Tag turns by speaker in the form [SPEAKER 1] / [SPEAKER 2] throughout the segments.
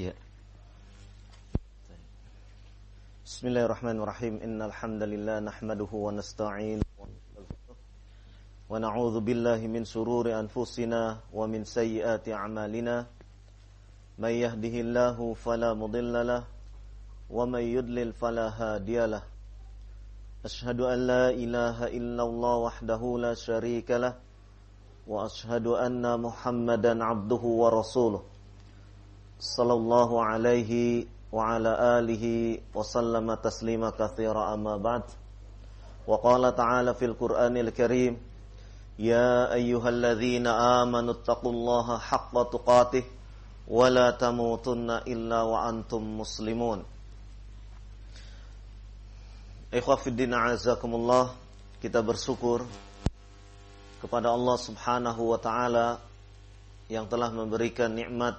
[SPEAKER 1] Ya. Bismillahirrahmanirrahim. Innal hamdalillah nahmaduhu wa nasta'inuhu wa na'udzu billahi min shururi anfusina wa min sayyiati a'malina. May yahdihillahu fala mudilla lahu wa may yudlil fala hadiyalah. Ashhadu an la ilaha illallah wahdahu la syarika lah wa ashhadu anna Muhammadan 'abduhu wa rasuluh. Sallallahu alaihi wa ala alihi wa sallama taslima katsira amma ba'd. Wa qala ta'ala fil Qur'anil Karim, ya ayyuhalladzina amanu taqullaha haqqa tuqatih wa la tamutunna illa wa antum muslimun. Ikhwah fiddin a'azakumullah, kita bersyukur kepada Allah Subhanahu wa taala yang telah memberikan nikmat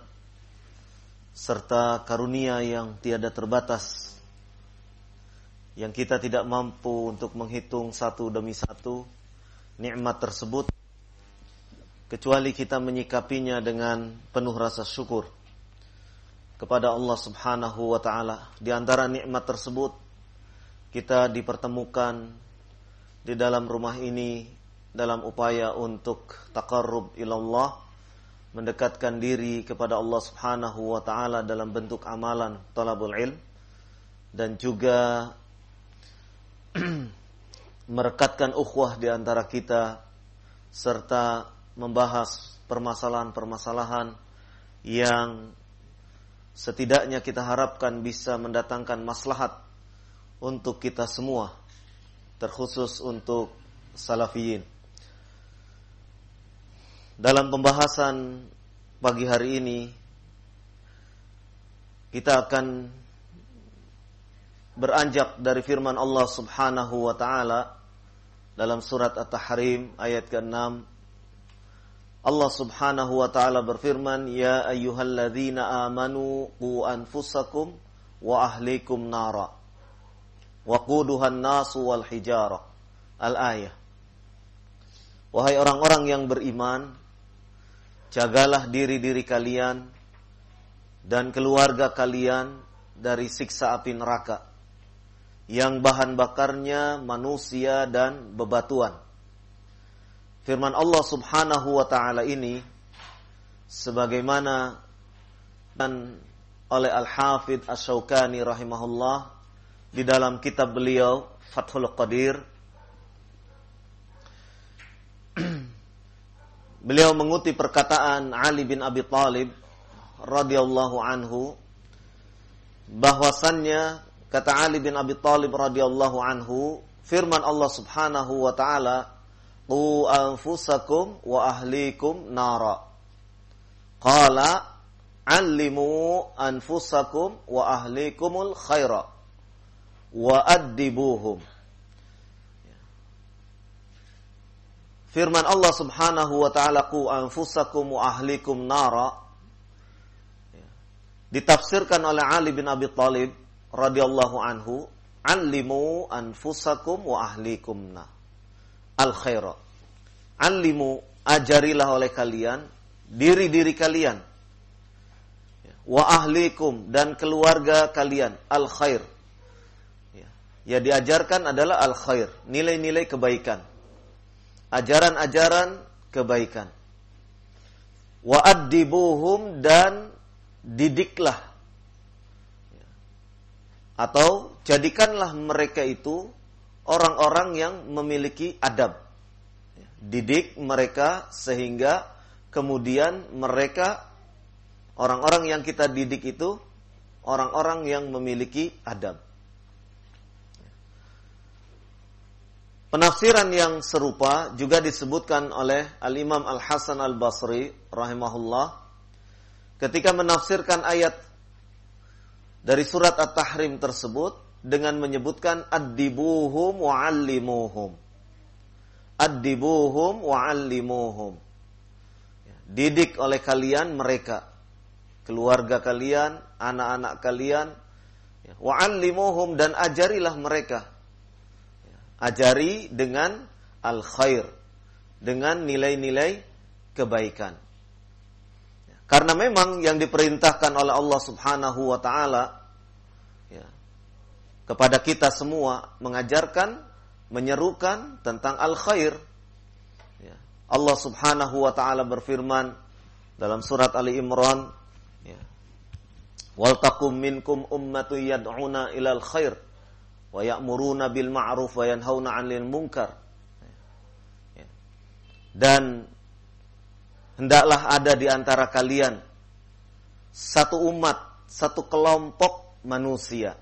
[SPEAKER 1] serta karunia yang tiada terbatas, yang kita tidak mampu untuk menghitung satu demi satu nikmat tersebut, kecuali kita menyikapinya dengan penuh rasa syukur kepada Allah Subhanahu wa taala. Di antara nikmat tersebut, kita dipertemukan di dalam rumah ini dalam upaya untuk taqarrub ilallah, mendekatkan diri kepada Allah Subhanahu wa taala dalam bentuk amalan talabul ilm, dan juga merekatkan ukhuwah di antara kita serta membahas permasalahan-permasalahan yang setidaknya kita harapkan bisa mendatangkan maslahat untuk kita semua, terkhusus untuk salafiyin. Dalam pembahasan pagi hari ini, kita akan beranjak dari firman Allah Subhanahu wa taala dalam surat At-Tahrim ayat ke-6. Allah Subhanahu wa taala berfirman, ya ayyuhalladzina amanu qu anfusakum wa ahlikum nara waquduhan nasu wal hijarah. Al-ayah. Wahai orang-orang yang beriman, jagalah diri-diri kalian dan keluarga kalian dari siksa api neraka yang bahan bakarnya manusia dan bebatuan. Firman Allah Subhanahu wa taala ini sebagaimana dan oleh Al-Hafidz Asy-Syaukani rahimahullah di dalam kitab beliau Fathul Qadir, beliau mengutip perkataan Ali bin Abi Thalib radhiyallahu anhu, bahwasannya kata Ali bin Abi Thalib radhiyallahu anhu, firman Allah Subhanahu wa taala, qu anfusakum wa ahlikum nara. Qala allimu anfusakum wa ahlikumul khaira wa addibuhum. Firman Allah Subhanahu wa taala, qu anfusakum wa ahlikum nara, ditafsirkan oleh Ali bin Abi Thalib radhiyallahu anhu, allimu anfusakum wa ahlikum al khaira. Allimu, ajarilah oleh kalian diri-diri kalian, wa ahlikum, dan keluarga kalian, al khair. Ya, diajarkan adalah al khair, nilai-nilai kebaikan, ajaran-ajaran kebaikan. Wa addibuhum, dan didiklah atau jadikanlah mereka itu orang-orang yang memiliki adab. Didik mereka sehingga kemudian mereka, orang-orang yang kita didik itu orang-orang yang memiliki adab. Penafsiran yang serupa juga disebutkan oleh Al-Imam Al-Hasan Al-Basri rahimahullah ketika menafsirkan ayat dari surat At-Tahrim tersebut dengan menyebutkan addibuhum wa 'allimuhum. Addibuhum wa 'allimuhum. Didik oleh kalian mereka, keluarga kalian, anak-anak kalian, wa 'allimuhum, dan ajarilah mereka. Ajari dengan al-khair, dengan nilai-nilai kebaikan. Karena memang yang diperintahkan oleh Allah Subhanahu wa taala ya, kepada kita semua mengajarkan, menyerukan tentang al-khair. Ya. Allah Subhanahu wa taala berfirman dalam surat Ali Imran, ya, wal takum minkum ummatun yad'una ilal khair wa ya'muruna bil ma'ruf wa yanhauna 'anil munkar. Ya. Dan hendaklah ada di antara kalian satu umat, satu kelompok manusia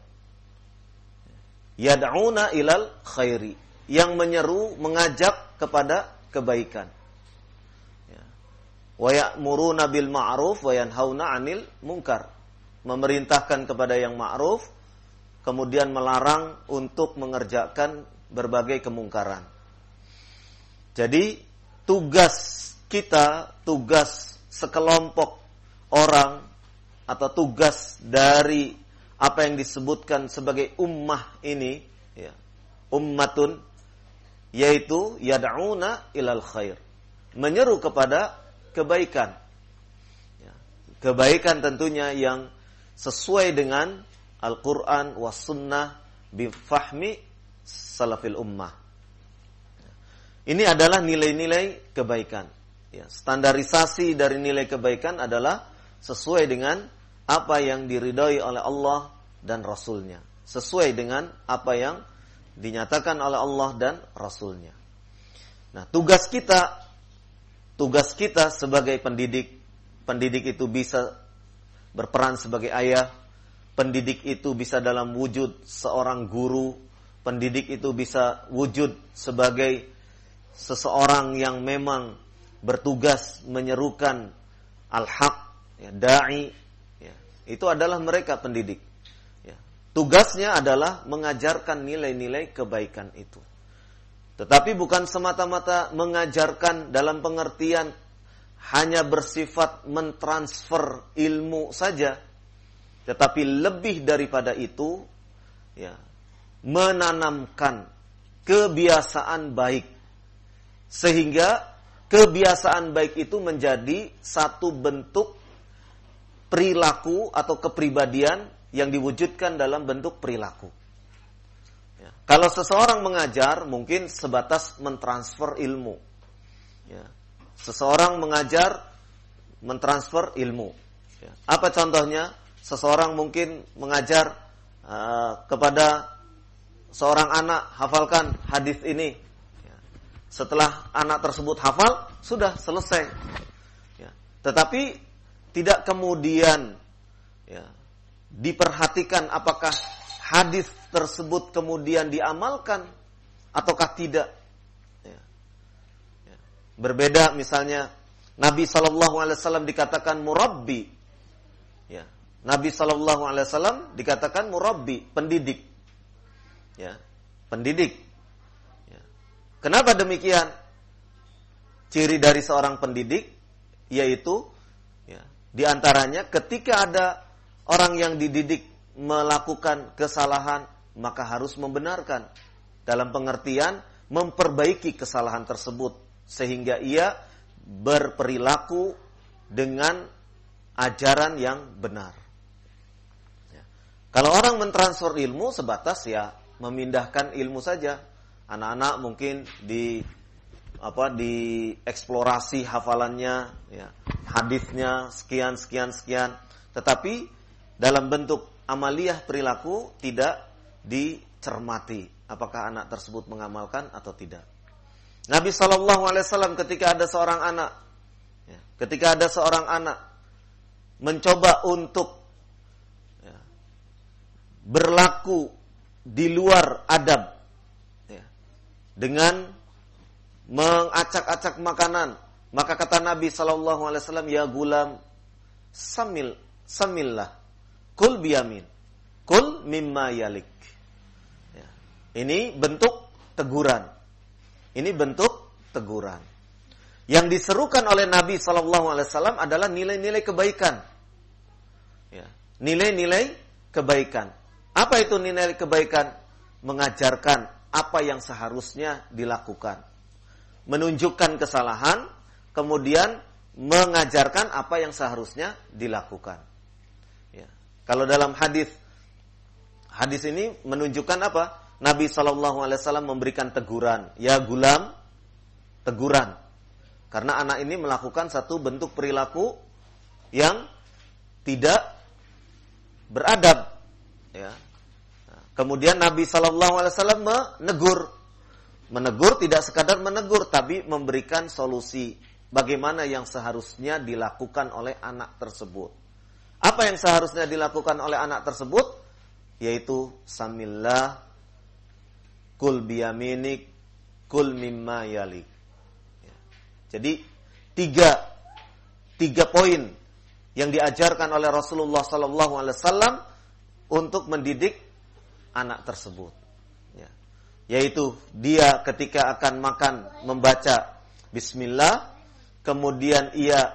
[SPEAKER 1] yad'una ilal khairi, yang menyeru, mengajak kepada kebaikan. Ya. Wa ya'muruna bil ma'ruf wa yanhauna 'anil munkar, memerintahkan kepada yang ma'ruf, kemudian melarang untuk mengerjakan berbagai kemungkaran. Jadi tugas kita, tugas sekelompok orang atau tugas dari apa yang disebutkan sebagai ummah ini, ya, ummatun, yaitu yad'una ilal khair, menyeru kepada kebaikan. Ya, kebaikan tentunya yang sesuai dengan Al-Quran was sunnah bifahmi salafil ummah. Ini adalah nilai-nilai kebaikan. Ya, standarisasi dari nilai kebaikan adalah sesuai dengan apa yang diridhai oleh Allah dan Rasulnya, sesuai dengan apa yang dinyatakan oleh Allah dan Rasulnya. Nah, tugas kita sebagai pendidik itu bisa berperan sebagai ayah, pendidik itu bisa dalam wujud seorang guru, pendidik itu bisa wujud sebagai seseorang yang memang bertugas menyerukan al-haq, ya, da'i, ya, itu adalah mereka pendidik. Ya. Tugasnya adalah mengajarkan nilai-nilai kebaikan itu. Tetapi bukan semata-mata mengajarkan dalam pengertian hanya bersifat mentransfer ilmu saja, tetapi lebih daripada itu, ya, menanamkan kebiasaan baik, sehingga kebiasaan baik itu menjadi satu bentuk perilaku atau kepribadian yang diwujudkan dalam bentuk perilaku. Ya. Kalau seseorang mengajar mungkin sebatas mentransfer ilmu. Ya. Seseorang mengajar mentransfer ilmu. Ya. Apa contohnya? Seseorang mungkin mengajar kepada seorang anak, hafalkan hadis ini. Setelah anak tersebut hafal, sudah selesai. Ya. Tetapi tidak kemudian, ya, diperhatikan apakah hadis tersebut kemudian diamalkan ataukah tidak. Ya. Ya. Berbeda misalnya Nabi SAW dikatakan murabbi. Ya. Nabi SAW dikatakan murabbi, pendidik. Ya. Pendidik. Kenapa demikian? Ciri dari seorang pendidik yaitu, ya, diantaranya ketika ada orang yang dididik melakukan kesalahan, maka harus membenarkan. Dalam pengertian memperbaiki kesalahan tersebut sehingga ia berperilaku dengan ajaran yang benar. Ya. Kalau orang mentransfer ilmu sebatas ya memindahkan ilmu saja. Anak-anak mungkin dieksplorasi hafalannya, ya, hadisnya sekian, tetapi dalam bentuk amaliyah perilaku tidak dicermati apakah anak tersebut mengamalkan atau tidak. Nabi SAW ketika ada seorang anak mencoba untuk, ya, berlaku di luar adab, dengan mengacak-acak makanan, maka kata Nabi SAW, ya gulam, samillah, kul biyamin, kul mimma yalik. Ya. Ini bentuk teguran. Yang diserukan oleh Nabi SAW adalah nilai-nilai kebaikan. Ya. Nilai-nilai kebaikan. Apa itu nilai kebaikan? Mengajarkan apa yang seharusnya dilakukan. Menunjukkan kesalahan, kemudian mengajarkan apa yang seharusnya dilakukan. Ya. Kalau dalam hadis ini menunjukkan apa? Nabi SAW memberikan teguran, ya gulam, teguran. Karena anak ini melakukan satu bentuk perilaku yang tidak beradab. Ya. Kemudian Nabi SAW menegur tidak sekadar menegur, tapi memberikan solusi bagaimana yang seharusnya dilakukan oleh anak tersebut. Apa yang seharusnya dilakukan oleh anak tersebut? Yaitu samillah, kul biyaminik, kul mimma yalik. Ya. Jadi tiga poin yang diajarkan oleh Rasulullah SAW untuk mendidik anak tersebut. Ya. Yaitu dia ketika akan makan membaca Bismillah, kemudian ia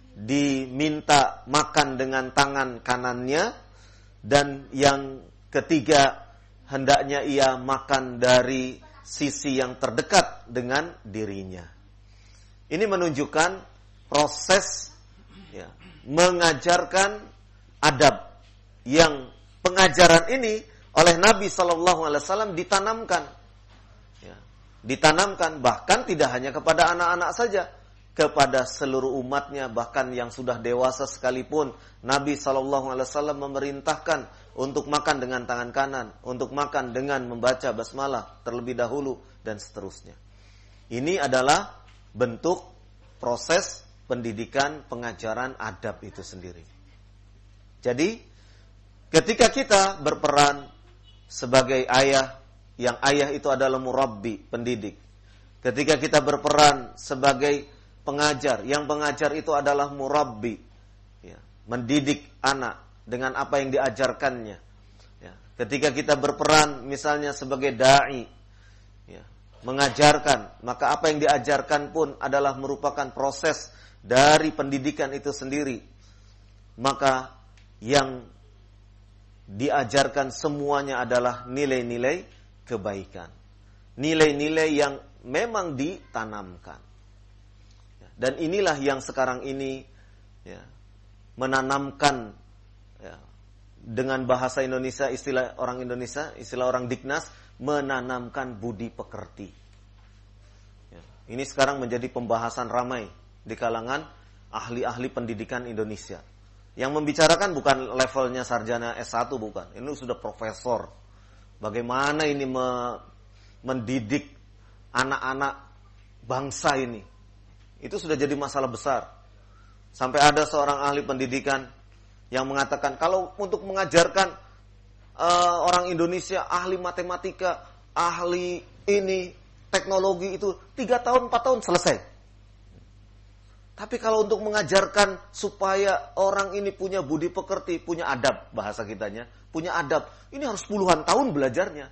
[SPEAKER 1] diminta makan dengan tangan kanannya, dan yang ketiga, hendaknya ia makan dari sisi yang terdekat dengan dirinya. Ini menunjukkan proses ya, mengajarkan adab yang pengajaran ini oleh Nabi SAW ditanamkan. Ya, ditanamkan bahkan tidak hanya kepada anak-anak saja, kepada seluruh umatnya, bahkan yang sudah dewasa sekalipun. Nabi SAW memerintahkan untuk makan dengan tangan kanan, untuk makan dengan membaca basmalah terlebih dahulu, dan seterusnya. Ini adalah bentuk proses pendidikan pengajaran adab itu sendiri. Jadi, ketika kita berperan sebagai ayah, yang ayah itu adalah murabbi, pendidik. Ketika kita berperan sebagai pengajar, yang pengajar itu adalah murabbi, ya, mendidik anak dengan apa yang diajarkannya. Ya. Ketika kita berperan misalnya sebagai da'i, ya, mengajarkan, maka apa yang diajarkan pun adalah merupakan proses dari pendidikan itu sendiri. Maka yang diajarkan semuanya adalah nilai-nilai kebaikan. Nilai-nilai yang memang ditanamkan. Ya. Dan inilah yang sekarang ini ya, menanamkan, ya, dengan bahasa Indonesia, istilah orang Indonesia, istilah orang Diknas, menanamkan budi pekerti. Ya, ini sekarang menjadi pembahasan ramai di kalangan ahli-ahli pendidikan Indonesia. Yang membicarakan bukan levelnya sarjana S1, bukan. Ini sudah profesor. Bagaimana ini mendidik anak-anak bangsa ini. Itu sudah jadi masalah besar. Sampai ada seorang ahli pendidikan yang mengatakan, kalau untuk mengajarkan orang Indonesia, ahli matematika, ahli ini, teknologi itu 3 tahun, 4 tahun selesai. Tapi kalau untuk mengajarkan supaya orang ini punya budi pekerti, punya adab, bahasa kitanya, punya adab, ini harus puluhan tahun belajarnya.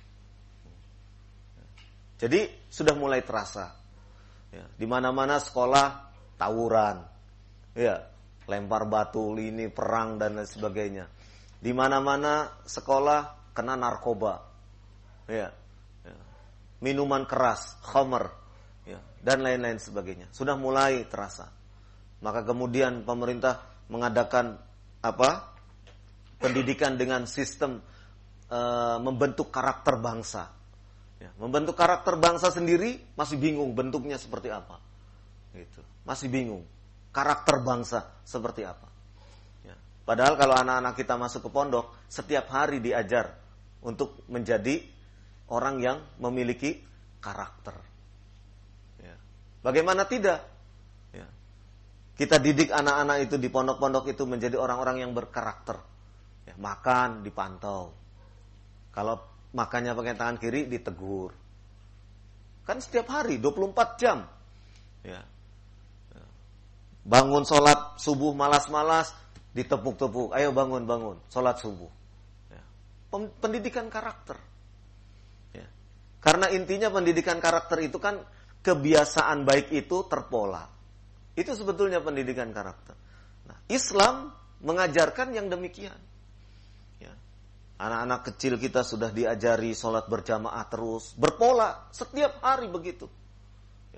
[SPEAKER 1] Jadi sudah mulai terasa. Ya, di mana-mana sekolah tawuran, ya, lempar batu, ini perang dan lain sebagainya. Di mana-mana sekolah kena narkoba, ya, minuman keras, khamr, ya, dan lain-lain sebagainya. Sudah mulai terasa. Maka kemudian pemerintah mengadakan pendidikan dengan sistem membentuk karakter bangsa. Ya, membentuk karakter bangsa sendiri masih bingung bentuknya seperti apa. Gitu. Masih bingung. Karakter bangsa seperti apa. Ya. Padahal kalau anak-anak kita masuk ke pondok, setiap hari diajar untuk menjadi orang yang memiliki karakter. Ya. Bagaimana tidak? Ya. Kita didik anak-anak itu di pondok-pondok itu menjadi orang-orang yang berkarakter. Ya, makan dipantau. Kalau makannya pakai tangan kiri ditegur. Kan setiap hari 24 jam. Ya. Bangun sholat subuh malas-malas, ditepuk-tepuk. Ayo bangun, sholat subuh. Ya. Pendidikan karakter. Ya. Karena intinya pendidikan karakter itu kan kebiasaan baik itu terpola. Itu sebetulnya pendidikan karakter. Nah, Islam mengajarkan yang demikian. Ya. Anak-anak kecil kita sudah diajari sholat berjamaah terus, berpola, setiap hari begitu. Ya.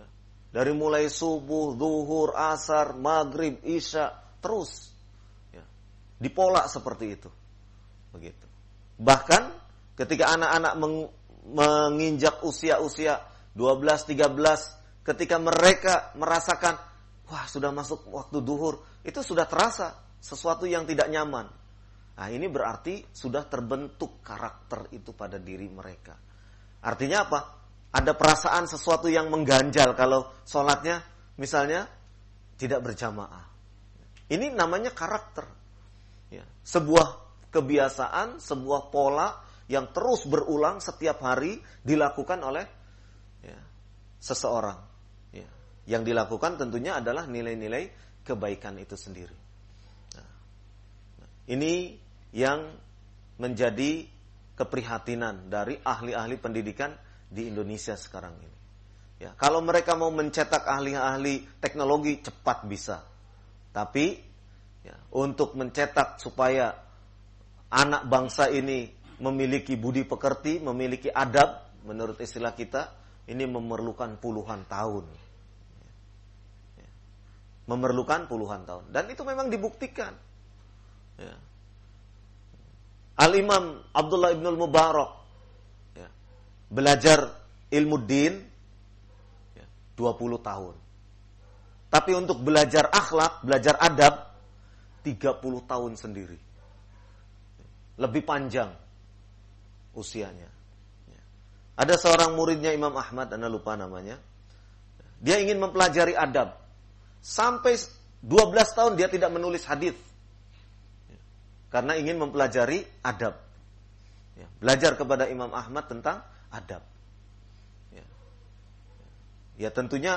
[SPEAKER 1] Dari mulai subuh, zuhur, asar, maghrib, isya, terus ya, dipola seperti itu. Begitu. Bahkan ketika anak-anak menginjak usia-usia 12, 13, ketika mereka merasakan, wah sudah masuk waktu zuhur, itu sudah terasa sesuatu yang tidak nyaman. Nah, ini berarti sudah terbentuk karakter itu pada diri mereka. Artinya apa? Ada perasaan sesuatu yang mengganjal kalau sholatnya misalnya tidak berjamaah. Ini namanya karakter. Ya, sebuah kebiasaan, sebuah pola yang terus berulang setiap hari dilakukan oleh ya, seseorang. Ya, yang dilakukan tentunya adalah nilai-nilai kebaikan itu sendiri. Nah, ini yang menjadi keprihatinan dari ahli-ahli pendidikan di Indonesia sekarang ini. Ya, kalau mereka mau mencetak ahli-ahli teknologi cepat bisa. Tapi ya, untuk mencetak supaya anak bangsa ini memiliki budi pekerti, memiliki adab, menurut istilah kita, ini memerlukan puluhan tahun. Ya, memerlukan puluhan tahun. Dan itu memang dibuktikan. Ya. Al-Imam Abdullah ibn al-Mubarak ya, belajar ilmu din ya, 20 tahun. Tapi untuk belajar akhlak, belajar adab 30 tahun sendiri. Lebih panjang usianya. Ya. Ada seorang muridnya Imam Ahmad, Anda lupa namanya. Dia ingin mempelajari adab. Sampai 12 tahun dia tidak menulis hadis. Karena ingin mempelajari adab. Ya, belajar kepada Imam Ahmad tentang adab. Ya, ya tentunya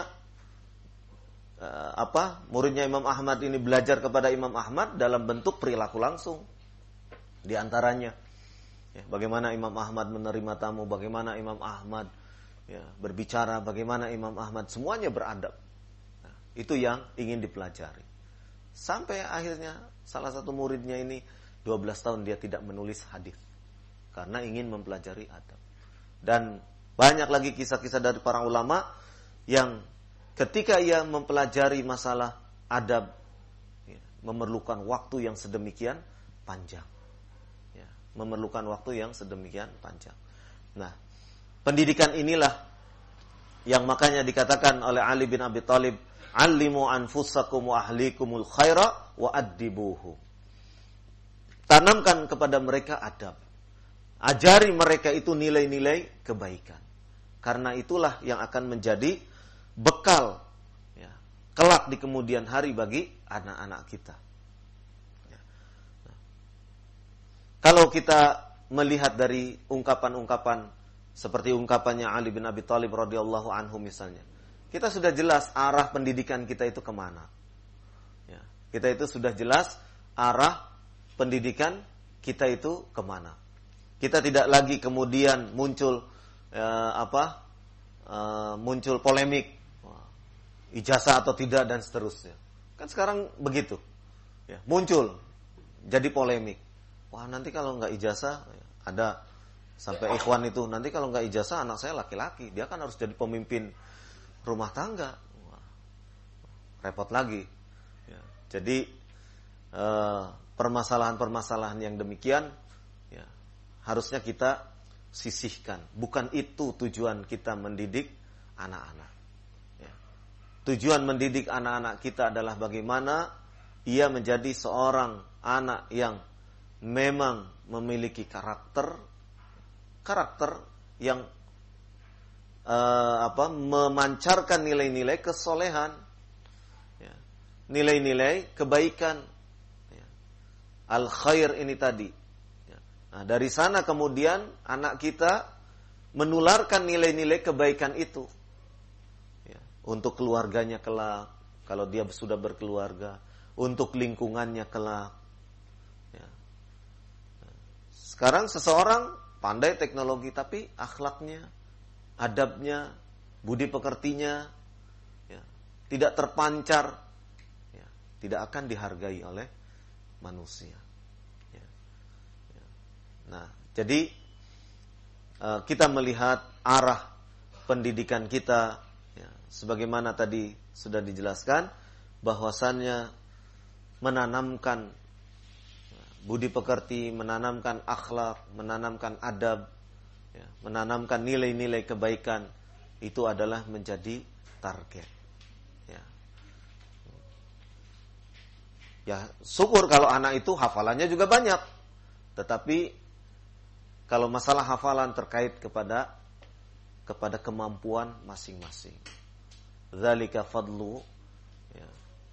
[SPEAKER 1] muridnya Imam Ahmad ini belajar kepada Imam Ahmad dalam bentuk perilaku langsung. Di antaranya, ya, bagaimana Imam Ahmad menerima tamu, bagaimana Imam Ahmad ya, berbicara, bagaimana Imam Ahmad semuanya beradab. Nah, itu yang ingin dipelajari. Sampai akhirnya salah satu muridnya ini 12 tahun dia tidak menulis hadis karena ingin mempelajari adab. Dan banyak lagi kisah-kisah dari para ulama yang ketika ia mempelajari masalah adab ya, memerlukan waktu yang sedemikian panjang. Ya, memerlukan waktu yang sedemikian panjang. Nah, pendidikan inilah yang makanya dikatakan oleh Ali bin Abi Thalib, "Allimu anfusakum wa ahlikumul khaira wa addibuhum." Tanamkan kepada mereka adab. Ajari mereka itu nilai-nilai kebaikan. Karena itulah yang akan menjadi bekal ya, kelak di kemudian hari bagi anak-anak kita. Ya. Nah. Kalau kita melihat dari ungkapan-ungkapan seperti ungkapannya Ali bin Abi Thalib radhiyallahu anhu misalnya, kita sudah jelas arah pendidikan kita itu kemana. Ya. Kita itu sudah jelas arah pendidikan kita itu kemana. Kita tidak lagi kemudian muncul muncul polemik ijazah atau tidak dan seterusnya. Kan sekarang begitu. Ya, muncul jadi polemik. Wah, nanti kalau nggak ijazah ada sampai ikhwan itu nanti kalau nggak ijazah anak saya laki-laki, dia kan harus jadi pemimpin rumah tangga. Wah, repot lagi. Ya, jadi permasalahan-permasalahan yang demikian ya, harusnya kita sisihkan. Bukan itu tujuan kita mendidik anak-anak. Ya. Tujuan mendidik anak-anak kita adalah bagaimana ia menjadi seorang anak yang memang memiliki karakter yang memancarkan nilai-nilai kesolehan, ya. Nilai-nilai kebaikan. Al-khair ini tadi. Nah, dari sana kemudian anak kita menularkan nilai-nilai kebaikan itu ya, untuk keluarganya kelak, kalau dia sudah berkeluarga, untuk lingkungannya kelak. Ya. Sekarang seseorang pandai teknologi tapi akhlaknya, adabnya, budi pekertinya ya, tidak terpancar, ya, tidak akan dihargai oleh manusia. Ya. Ya. Nah, jadi kita melihat arah pendidikan kita ya, sebagaimana tadi sudah dijelaskan, bahwasannya menanamkan budi pekerti, menanamkan akhlak, menanamkan adab, ya, menanamkan nilai-nilai kebaikan, itu adalah menjadi target. Ya, syukur kalau anak itu hafalannya juga banyak. Tetapi kalau masalah hafalan terkait kepada kemampuan masing-masing. Dzalika fadlu, ya,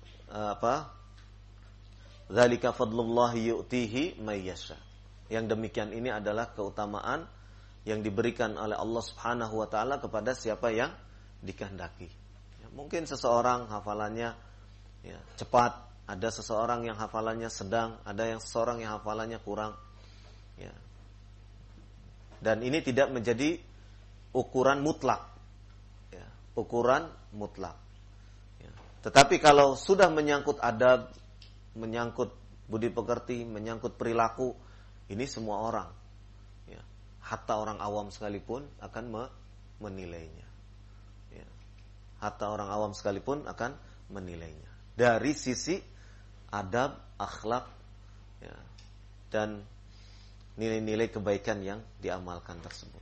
[SPEAKER 1] Dzalika fadlullahi yu'tihi may yasha. Yang demikian ini adalah keutamaan yang diberikan oleh Allah Subhanahu wa taala kepada siapa yang dikehendaki. Ya, mungkin seseorang hafalannya ya, cepat, ada seseorang yang hafalannya sedang, ada yang seseorang yang hafalannya kurang. Ya. Dan ini tidak menjadi ukuran mutlak. Ya, ukuran mutlak. Ya. Tetapi kalau sudah menyangkut adab, menyangkut budi pekerti, menyangkut perilaku, ini semua orang, ya, hatta orang awam sekalipun akan menilainya. Ya. Hatta orang awam sekalipun akan menilainya. Dari sisi adab, akhlak, ya, dan nilai-nilai kebaikan yang diamalkan tersebut.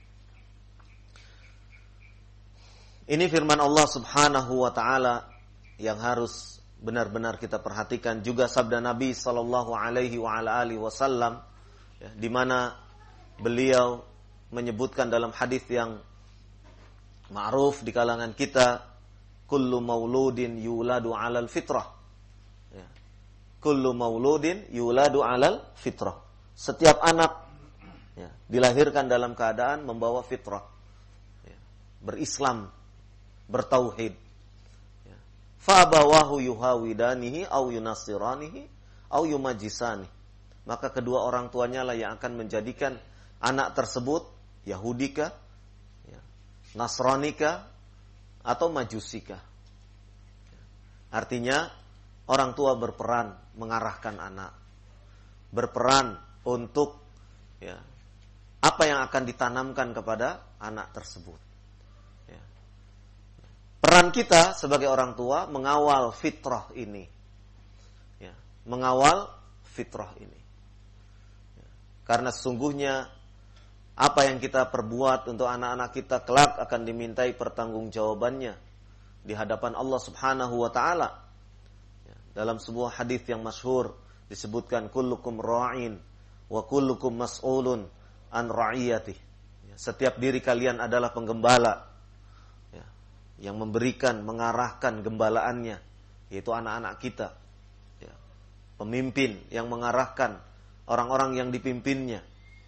[SPEAKER 1] Ini firman Allah Subhanahu wa taala yang harus benar-benar kita perhatikan, juga sabda Nabi sallallahu alaihi wasallam, ya, di mana beliau menyebutkan dalam hadis yang ma'ruf di kalangan kita, kullu mauludin yuladu 'alal fitrah. Ya. Kullu mauludin yuladu 'alal fitrah. Setiap anak, ya, dilahirkan dalam keadaan membawa fitrah. Ya. Berislam, bertauhid. Ya. Fa abawahu yuhawidanihi au yunasiranihi au yumajisani. Maka kedua orang tuanya lah yang akan menjadikan anak tersebut Yahudika, ya, Nasranika, atau Majusika. Artinya orang tua berperan mengarahkan anak, berperan untuk, ya, apa yang akan ditanamkan kepada anak tersebut. Ya. Peran kita sebagai orang tua mengawal fitrah ini, ya, mengawal fitrah ini. Ya. Karena sesungguhnya apa yang kita perbuat untuk anak-anak kita kelak akan dimintai pertanggungjawabannya di hadapan Allah Subhanahu wa taala. Ya, dalam sebuah hadis yang masyhur disebutkan kullukum ra'in wa kullukum mas'ulun an ra'iyatih. Ya, setiap diri kalian adalah penggembala, ya, yang memberikan, mengarahkan gembalaannya, yaitu anak-anak kita. Ya, pemimpin yang mengarahkan orang-orang yang dipimpinnya.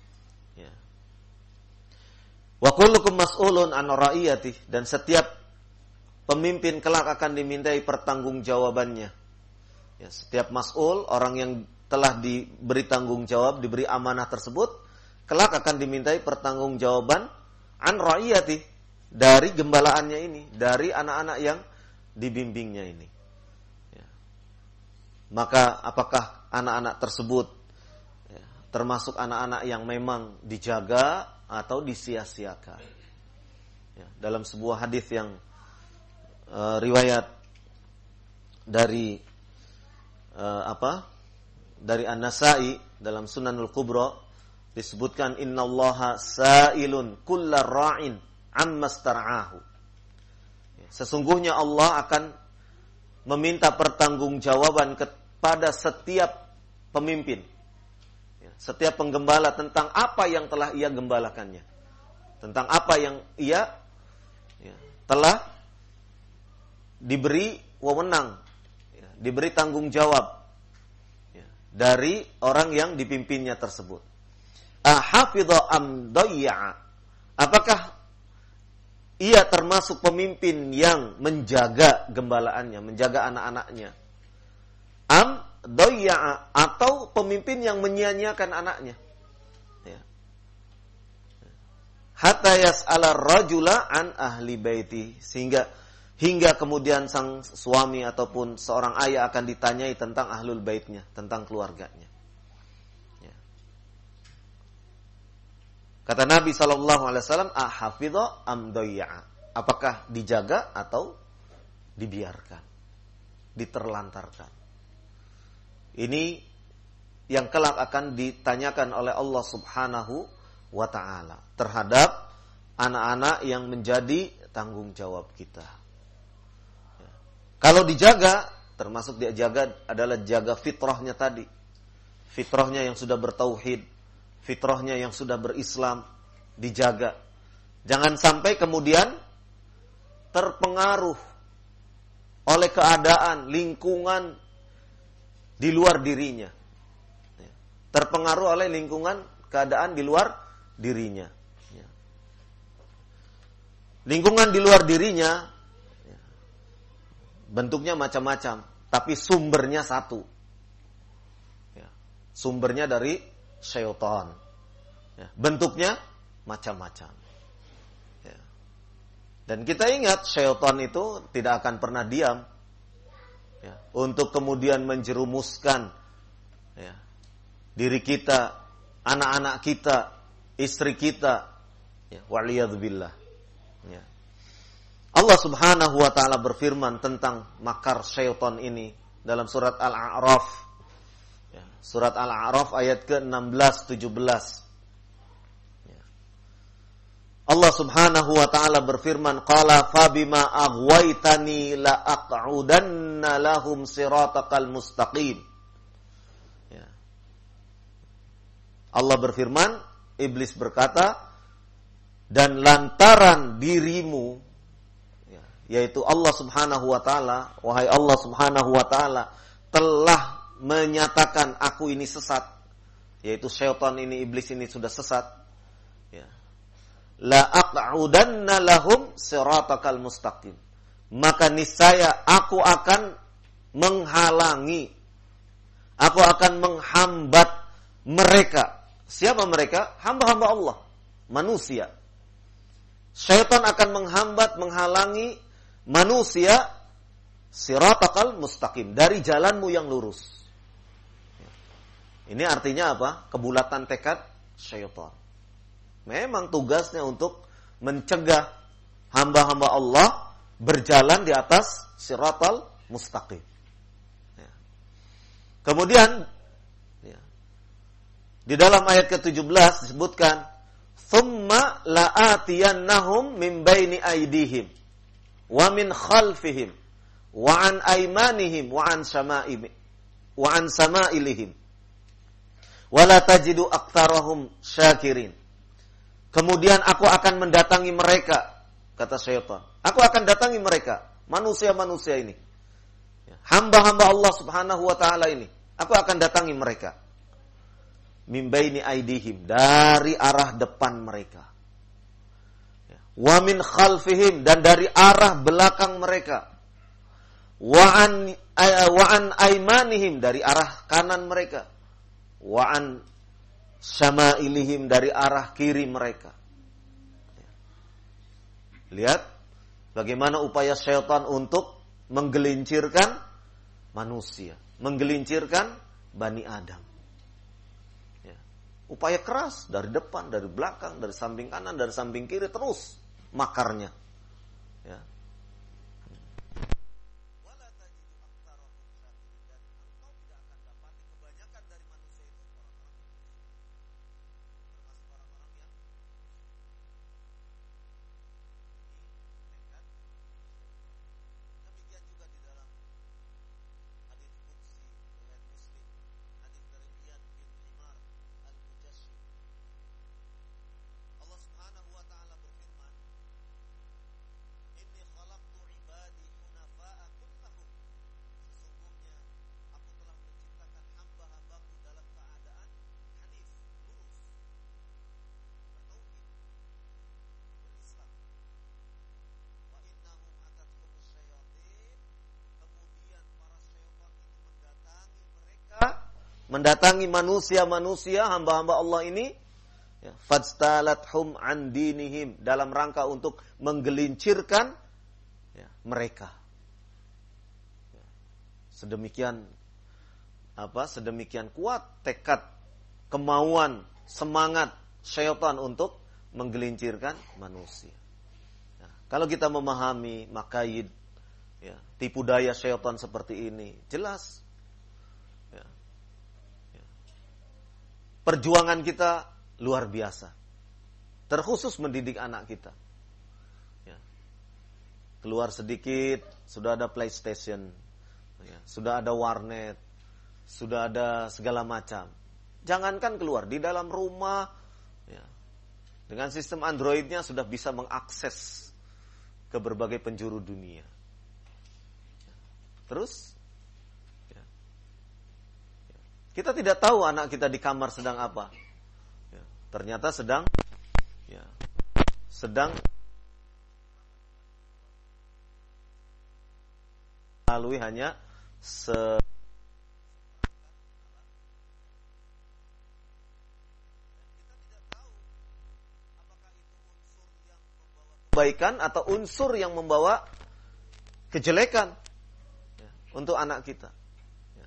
[SPEAKER 1] Wa kullukum mas'ulun an ra'iyatih, dan setiap pemimpin kelak akan dimintai pertanggungjawabannya. Ya, setiap mas'ul, orang yang telah diberi tanggung jawab, diberi amanah tersebut, kelak akan dimintai pertanggungjawaban an ra'iyatih, dari gembalaannya ini, dari anak-anak yang dibimbingnya ini. Ya. Maka apakah anak-anak tersebut, ya, termasuk anak-anak yang memang dijaga atau disia-siakan? Ya, dalam sebuah hadis yang riwayat dari dari An-Nasa'i dalam Sunanul Kubra disebutkan innallaha sa'ilun kullar ra'in amma star'ahu. Ya, sesungguhnya Allah akan meminta pertanggungjawaban kepada setiap pemimpin, setiap penggembala, tentang apa yang telah ia gembalakannya, tentang apa yang ia, ya, telah diberi wewenang, ya, diberi tanggung jawab, ya, dari orang yang dipimpinnya tersebut. Ahafidha am dayya'a, apakah ia termasuk pemimpin yang menjaga gembalaannya, menjaga anak-anaknya, am dayya'a, atau pemimpin yang menyia-nyiakan anaknya. Ya. Hatta yas'ala rajula an ahli baiti, sehingga hingga kemudian sang suami ataupun seorang ayah akan ditanyai tentang ahlul baitnya, tentang keluarganya. Ya. Kata Nabi SAW, ahafidha am dayya'a, apakah dijaga atau dibiarkan, diterlantarkan. Ini yang kelak akan ditanyakan oleh Allah Subhanahu wa ta'ala terhadap anak-anak yang menjadi tanggung jawab kita. Kalau dijaga, termasuk dijaga adalah jaga fitrahnya tadi. Fitrahnya yang sudah bertauhid, fitrahnya yang sudah berislam, dijaga. Jangan sampai kemudian terpengaruh oleh keadaan, lingkungan di luar dirinya. Terpengaruh oleh lingkungan, keadaan di luar dirinya. Lingkungan di luar dirinya bentuknya macam-macam, tapi sumbernya satu. Sumbernya dari syaitan. Bentuknya macam-macam. Dan kita ingat, syaitan itu tidak akan pernah diam untuk kemudian menjerumuskan diri kita, anak-anak kita, istri kita. Waliyadzubillah. Allah Subhanahu wa ta'ala berfirman tentang makar syaitan ini dalam surat Al-A'raf. Surat Al-A'raf ayat ke-16-17. Allah Subhanahu wa ta'ala berfirman, qala fabima aghwaytani la aq'udanna lahum siratakal mustaqim. Allah berfirman, iblis berkata, dan lantaran dirimu, yaitu Allah Subhanahu wa ta'ala, wahai Allah Subhanahu wa ta'ala, telah menyatakan aku ini sesat, yaitu syaitan ini, iblis ini sudah sesat, la aq'udanna lahum siratakal mustaqim, maka niscaya aku akan menghalangi, aku akan menghambat mereka. Siapa mereka? Hamba-hamba Allah, manusia. Syaitan akan menghambat, menghalangi manusia siratakal mustaqim, dari jalanmu yang lurus. Ini artinya apa? Kebulatan tekad syaitan. Memang tugasnya untuk mencegah hamba-hamba Allah berjalan di atas siratal mustaqim. Kemudian di dalam ayat ke-17 disebutkan, "Tsumma la'atiyannahum min baini aydihim wa min khalfihim wa an aymanihim wa an sama'ilihim wa la tajidu aktsarahum syakirin." Kemudian aku akan mendatangi mereka, kata syaitan. Aku akan datangi mereka, manusia-manusia ini, hamba-hamba Allah Subhanahu wa ta'ala ini. Aku akan datangi mereka. Min baini aidihim, dari arah depan mereka. Wa min khalfihim, dan dari arah belakang mereka. Wa an aymanihim, dari arah kanan mereka. Wa an syama'ilihim, dari arah kiri mereka. Lihat bagaimana upaya syaitan untuk menggelincirkan manusia, menggelincirkan Bani Adam. Upaya keras dari depan, dari belakang, dari samping kanan, dari samping kiri, terus makarnya. Ya. Mendatangi manusia-manusia, hamba-hamba Allah ini, fajtalathum an dinihim, dalam rangka untuk menggelincirkan mereka. Sedemikian kuat tekad, kemauan, semangat syaitan untuk menggelincirkan manusia. Nah, kalau kita memahami makaid ya, tipu daya syaitan seperti ini. Jelas. Ya. Ya. Perjuangan kita luar biasa. Terkhusus mendidik anak kita. Ya. Keluar sedikit, sudah ada PlayStation. Ya. Sudah ada warnet. Sudah ada segala macam. Jangankan keluar, di dalam rumah, ya, dengan sistem Android-nya sudah bisa mengakses ke berbagai penjuru dunia. Terus, ya, kita tidak tahu anak kita di kamar sedang apa. Ya, ternyata sedang melalui hanya kebaikan atau unsur yang membawa kejelekan, ya, untuk anak kita. Ya.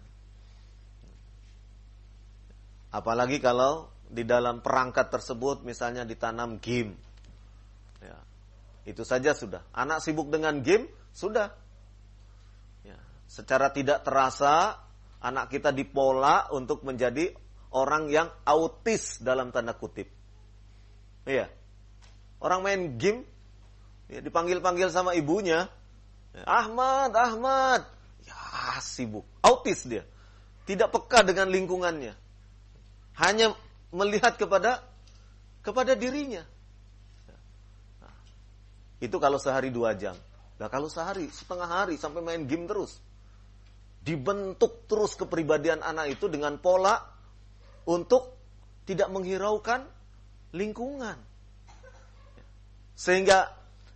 [SPEAKER 1] Apalagi kalau di dalam perangkat tersebut misalnya ditanam game. Ya. Itu saja sudah. Anak sibuk dengan game, sudah. Ya. Secara tidak terasa anak kita dipola untuk menjadi orang yang autis dalam tanda kutip. Iya. Orang main game, ya, dipanggil-panggil sama ibunya, Ahmad, ya sibuk, autis dia, tidak peka dengan lingkungannya, hanya melihat kepada dirinya. Nah, itu kalau sehari 2 jam. Nah kalau sehari, setengah hari sampai main game terus, dibentuk terus kepribadian anak itu dengan pola untuk tidak menghiraukan lingkungan, sehingga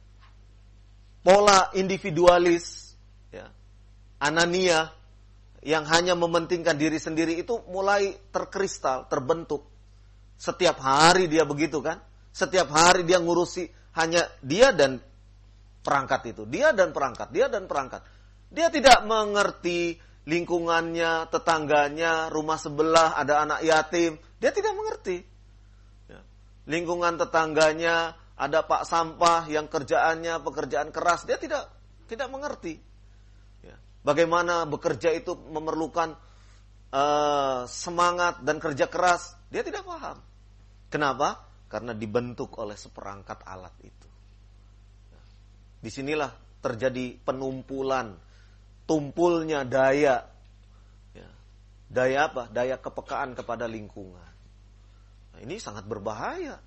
[SPEAKER 1] pola individualis, ya, anania, yang hanya mementingkan diri sendiri itu mulai terkristal, terbentuk. Setiap hari dia begitu kan? Setiap hari dia ngurusi hanya dia dan perangkat itu. Dia dan perangkat. Dia tidak mengerti lingkungannya, tetangganya, rumah sebelah, ada anak yatim. Dia tidak mengerti. Ya. Lingkungan tetangganya, ada pak sampah yang kerjaannya pekerjaan keras, dia tidak mengerti. Ya. Bagaimana bekerja itu memerlukan semangat dan kerja keras, dia tidak paham. Kenapa? Karena dibentuk oleh seperangkat alat itu. Ya. Disinilah terjadi penumpulan, tumpulnya daya. Ya. Daya apa? Daya kepekaan kepada lingkungan. Nah, ini sangat berbahaya.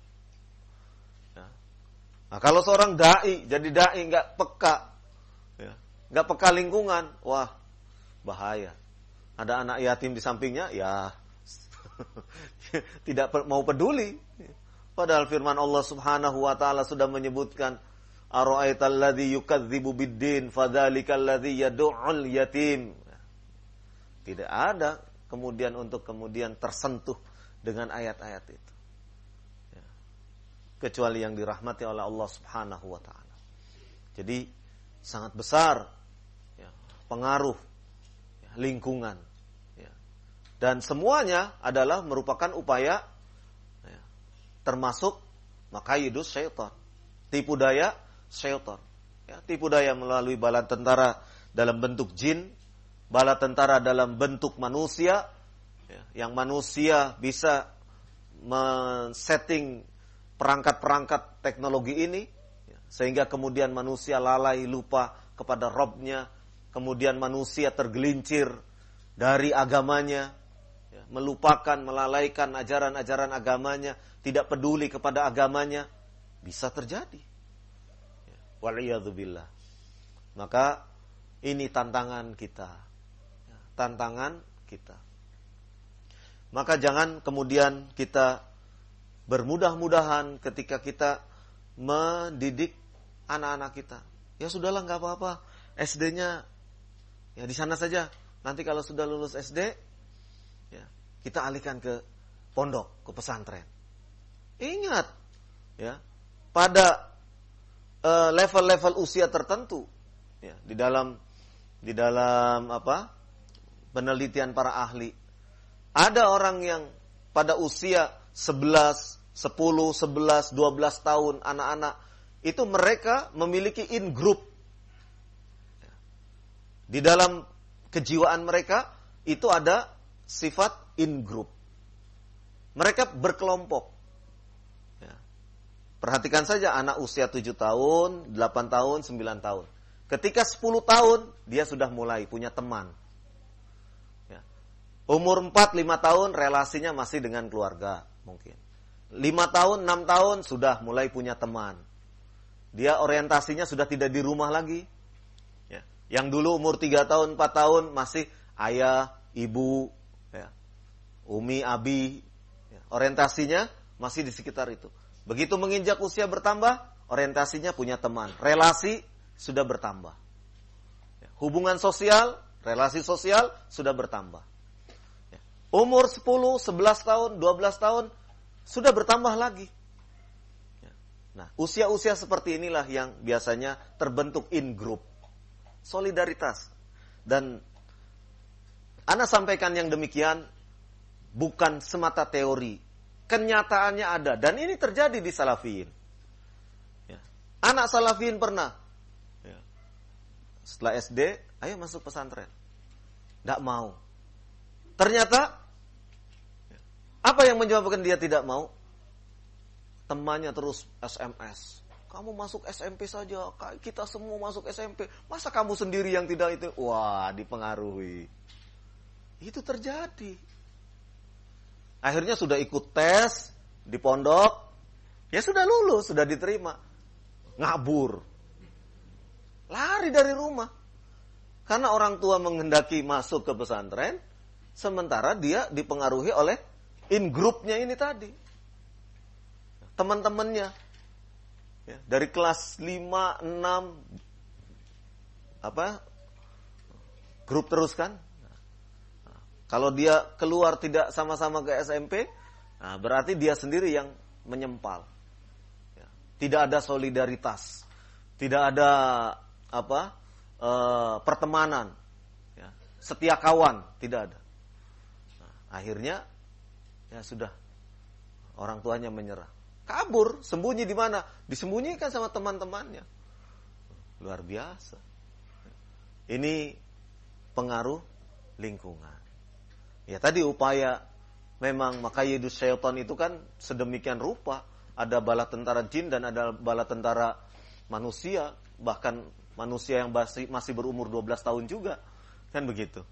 [SPEAKER 1] Nah, kalau seorang dai, jadi dai nggak peka, ya, nggak peka lingkungan, wah bahaya. Ada anak yatim di sampingnya, ya tidak mau peduli. Padahal firman Allah Subhanahu wa taala sudah menyebutkan, ara'aital ladzi yukadzibu biddin fadzalikal ladzi yad'ul yatim. Tidak ada kemudian tersentuh dengan ayat-ayat itu. Kecuali yang dirahmati oleh Allah Subhanahu wa taala. Jadi sangat besar, ya, pengaruh, ya, lingkungan, ya. Dan semuanya adalah merupakan upaya, ya, termasuk makayidus syaitan, tipu daya syaitan, ya, tipu daya melalui bala tentara dalam bentuk jin, bala tentara dalam bentuk manusia, ya, yang manusia bisa men-setting perangkat-perangkat teknologi ini, sehingga kemudian manusia lalai lupa kepada Rabb-nya, kemudian manusia tergelincir dari agamanya, melupakan, melalaikan ajaran-ajaran agamanya, tidak peduli kepada agamanya, bisa terjadi. Wal'iyadzubillah. Maka ini tantangan kita. Maka jangan kemudian kita bermudah-mudahan ketika kita mendidik anak-anak kita. Ya sudahlah, nggak apa-apa. SD-nya ya di sana saja. Nanti kalau sudah lulus SD, ya kita alihkan ke pondok, ke pesantren. Ingat, ya pada level-level usia tertentu, ya di dalam penelitian para ahli, ada orang yang pada usia 10, 11, 12 tahun anak-anak itu mereka memiliki in-group. Di dalam kejiwaan mereka itu ada sifat in group. Mereka berkelompok. Ya. Perhatikan saja anak usia 7 tahun, 8 tahun, 9 tahun. Ketika 10 tahun, dia sudah mulai punya teman. Ya. Umur 4, 5 tahun, relasinya masih dengan keluarga mungkin. 5 tahun, 6 tahun, sudah mulai punya teman. Dia orientasinya sudah tidak di rumah lagi. Ya. Yang dulu umur 3 tahun, 4 tahun, masih ayah, ibu, ya. Umi, abi. Ya. Orientasinya masih di sekitar itu. Begitu menginjak usia bertambah, orientasinya punya teman. Relasi sudah bertambah. Ya. Hubungan sosial, relasi sosial sudah bertambah. Ya. Umur 10, 11 tahun, 12 tahun, sudah bertambah lagi. Nah, usia-usia seperti inilah yang biasanya terbentuk in group. Solidaritas. Dan Ana sampaikan yang demikian bukan semata teori. Kenyataannya ada. Dan ini terjadi di Salafiyin. Ya. Anak Salafiyin pernah. Ya. Setelah SD, ayo masuk pesantren. Tidak mau. Ternyata, apa yang menyebabkan dia tidak mau? Temannya terus SMS. Kamu masuk SMP saja, kita semua masuk SMP. Masa kamu sendiri yang tidak itu? Wah, dipengaruhi. Itu terjadi. Akhirnya sudah ikut tes di pondok. Ya sudah lulus, sudah diterima. Ngabur. Lari dari rumah. Karena orang tua menghendaki masuk ke pesantren, sementara dia dipengaruhi oleh in grupnya ini tadi. Teman-temannya ya, dari kelas 5, 6 grup terus kan. Nah, kalau dia keluar tidak sama-sama ke SMP, nah, berarti dia sendiri yang menyempal ya. Tidak ada solidaritas, tidak ada pertemanan ya. Setia kawan, tidak ada. Nah, akhirnya ya sudah, orang tuanya menyerah. Kabur, sembunyi di mana? Disembunyikan sama teman-temannya. Luar biasa. Ini pengaruh lingkungan. Ya tadi upaya memang makayidus syaitan itu kan sedemikian rupa. Ada bala tentara jin dan ada bala tentara manusia. Bahkan manusia yang masih berumur 12 tahun juga. Kan begitu.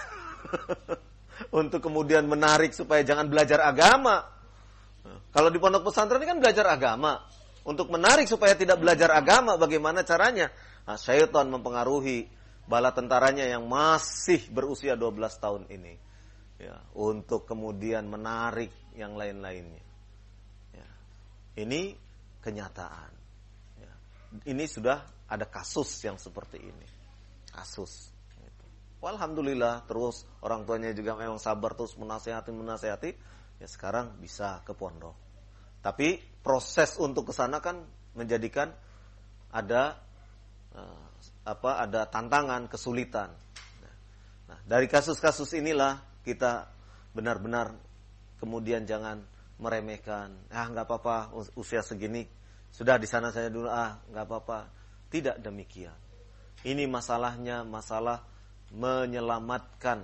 [SPEAKER 1] Untuk kemudian menarik supaya jangan belajar agama. Kalau di pondok pesantren ini kan belajar agama. Untuk menarik supaya tidak belajar agama, bagaimana caranya? Nah, syaitan mempengaruhi bala tentaranya yang masih berusia 12 tahun ini. Ya, untuk kemudian menarik yang lain-lainnya. Ya, ini kenyataan. Ya, ini sudah ada kasus yang seperti ini. Kasus. Alhamdulillah, terus orang tuanya juga memang sabar terus menasehati. Ya sekarang bisa ke pondok. Tapi proses untuk ke sana kan menjadikan ada ada tantangan, kesulitan. Nah, dari kasus-kasus inilah kita benar-benar kemudian jangan meremehkan. Enggak apa-apa usia segini sudah di sana saya dulu, enggak apa-apa. Tidak demikian. Ini masalahnya masalah menyelamatkan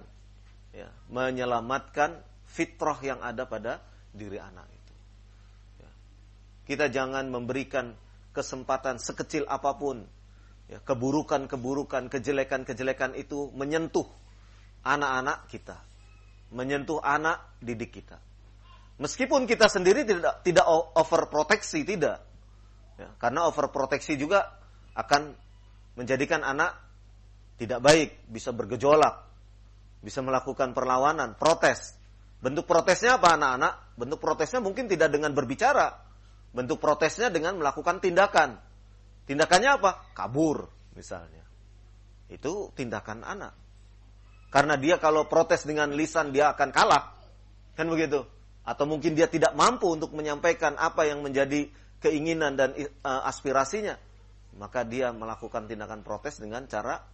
[SPEAKER 1] fitrah yang ada pada diri anak itu. Ya. Kita jangan memberikan kesempatan sekecil apapun. Ya, keburukan-keburukan, kejelekan-kejelekan itu menyentuh anak-anak kita. Menyentuh anak didik kita. Meskipun kita sendiri tidak overproteksi, tidak. Ya, karena overproteksi juga akan menjadikan anak tidak baik, bisa bergejolak, bisa melakukan perlawanan, protes. Bentuk protesnya apa anak-anak? Bentuk protesnya mungkin tidak dengan berbicara. Bentuk protesnya dengan melakukan tindakan. Tindakannya apa? Kabur misalnya. Itu tindakan anak. Karena dia kalau protes dengan lisan dia akan kalah. Kan begitu? Atau mungkin dia tidak mampu untuk menyampaikan apa yang menjadi keinginan dan aspirasinya. Maka dia melakukan tindakan protes dengan cara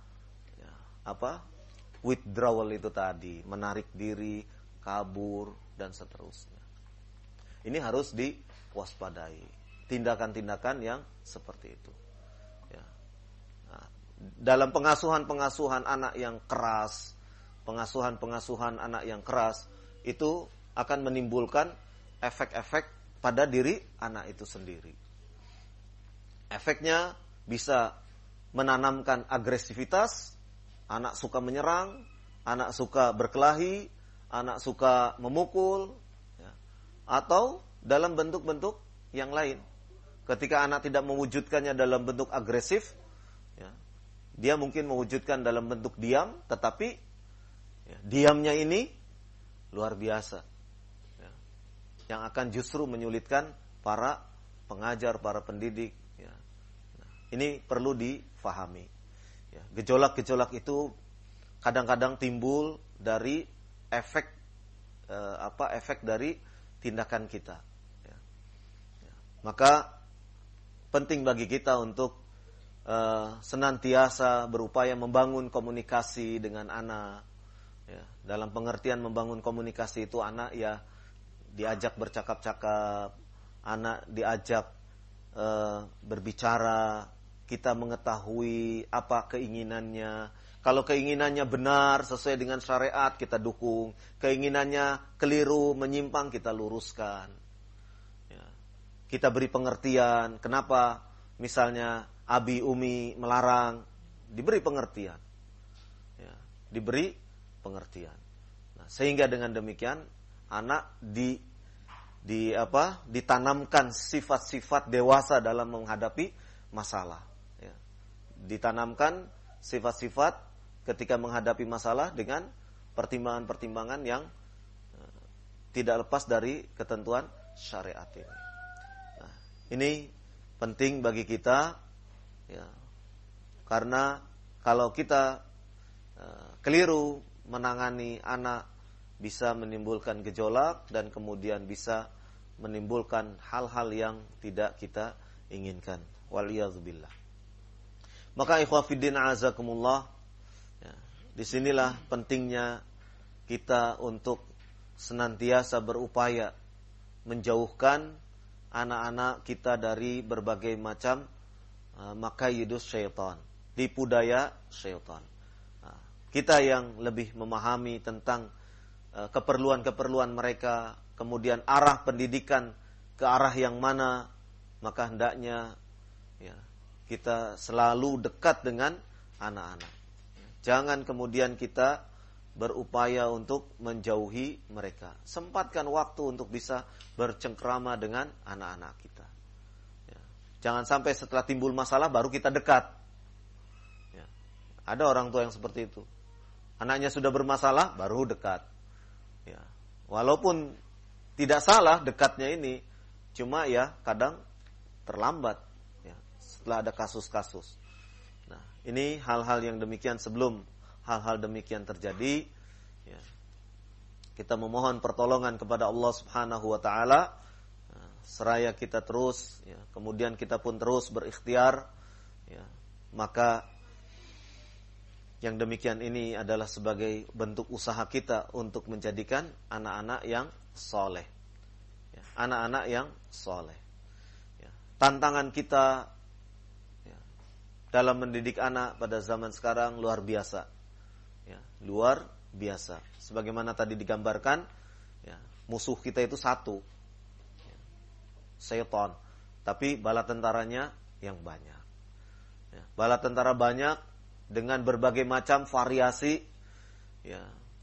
[SPEAKER 1] withdrawal itu tadi. Menarik diri, kabur, dan seterusnya. Ini harus diwaspadai. Tindakan-tindakan yang seperti itu. Ya. Nah, dalam pengasuhan anak yang keras, pengasuhan anak yang keras itu akan menimbulkan efek-efek pada diri anak itu sendiri. Efeknya bisa menanamkan agresivitas, anak suka menyerang, anak suka berkelahi, anak suka memukul, ya. Atau dalam bentuk-bentuk yang lain. Ketika anak tidak mewujudkannya dalam bentuk agresif, ya, dia mungkin mewujudkan dalam bentuk diam, tetapi ya, diamnya ini luar biasa, ya, yang akan justru menyulitkan para pengajar, para pendidik. Ya. Nah, ini perlu difahami. Ya, gejolak-gejolak itu kadang-kadang timbul dari efek efek dari tindakan kita. Ya. Ya. Maka penting bagi kita untuk senantiasa berupaya membangun komunikasi dengan anak. Ya, dalam pengertian membangun komunikasi itu anak ya diajak bercakap-cakap, anak diajak berbicara, kita mengetahui apa keinginannya. Kalau keinginannya benar sesuai dengan syariat kita dukung, keinginannya keliru menyimpang kita luruskan. Ya. Kita beri pengertian, kenapa misalnya Abi Umi melarang, diberi pengertian. Ya, diberi pengertian. Nah, sehingga dengan demikian anak ditanamkan sifat-sifat dewasa dalam menghadapi masalah. Ya. Ditanamkan sifat-sifat ketika menghadapi masalah dengan pertimbangan-pertimbangan yang tidak lepas dari ketentuan syariat ini. Nah, ini penting bagi kita, ya, karena kalau kita keliru menangani anak bisa menimbulkan gejolak dan kemudian bisa menimbulkan hal-hal yang tidak kita inginkan. Waliyadzubillah. Maka ikhwafiddin azakumullah, ya, disinilah pentingnya kita untuk senantiasa berupaya menjauhkan anak-anak kita dari berbagai macam makayidus syaitan, tipu daya syaitan. Nah, kita yang lebih memahami tentang keperluan-keperluan mereka, kemudian arah pendidikan ke arah yang mana, maka hendaknya ya, kita selalu dekat dengan anak-anak. Jangan kemudian kita berupaya untuk menjauhi mereka. Sempatkan waktu untuk bisa bercengkrama dengan anak-anak kita. Ya. Jangan sampai setelah timbul masalah baru kita dekat. Ya. Ada orang tua yang seperti itu. Anaknya sudah bermasalah baru dekat. Ya. Walaupun tidak salah dekatnya ini, cuma ya kadang terlambat. Ya. Setelah ada kasus-kasus. Nah, ini hal-hal yang demikian sebelum hal-hal demikian terjadi, ya, kita memohon pertolongan kepada Allah Subhanahu wa taala, seraya kita terus, ya, kemudian kita pun terus berikhtiar, ya, maka yang demikian ini adalah sebagai bentuk usaha kita untuk menjadikan anak-anak yang soleh, ya, anak-anak yang soleh. Ya, tantangan kita, ya, dalam mendidik anak pada zaman sekarang luar biasa. Ya, luar biasa. Sebagaimana tadi digambarkan, ya, musuh kita itu satu, ya, syaitan. Tapi bala tentaranya yang banyak. Ya, bala tentara banyak dengan berbagai macam variasi, ya,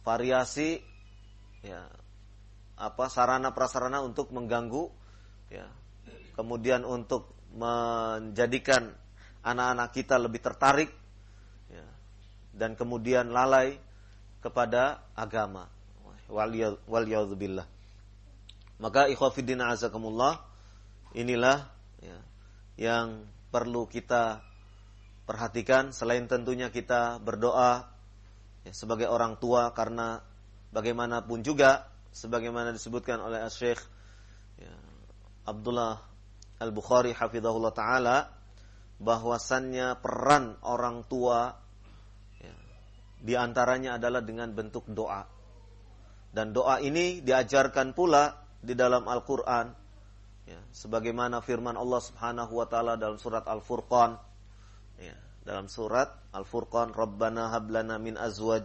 [SPEAKER 1] ya, sarana prasarana untuk mengganggu, ya, kemudian untuk menjadikan anak-anak kita lebih tertarik, dan kemudian lalai kepada agama. Waliyadzubillah. Maka ikhwafiddin azakumullah, inilah, ya, yang perlu kita perhatikan. Selain tentunya kita berdoa, ya, sebagai orang tua, karena bagaimanapun juga sebagaimana disebutkan oleh Syekh, ya, Abdullah Al-Bukhari hafizahullah taala, bahwasannya peran orang tua di antaranya adalah dengan bentuk doa. Dan doa ini diajarkan pula di dalam Al-Quran. Ya, sebagaimana firman Allah Subhanahu wa ta'ala dalam surat Al-Furqan. Ya, dalam surat Al-Furqan, Rabbana hab lana min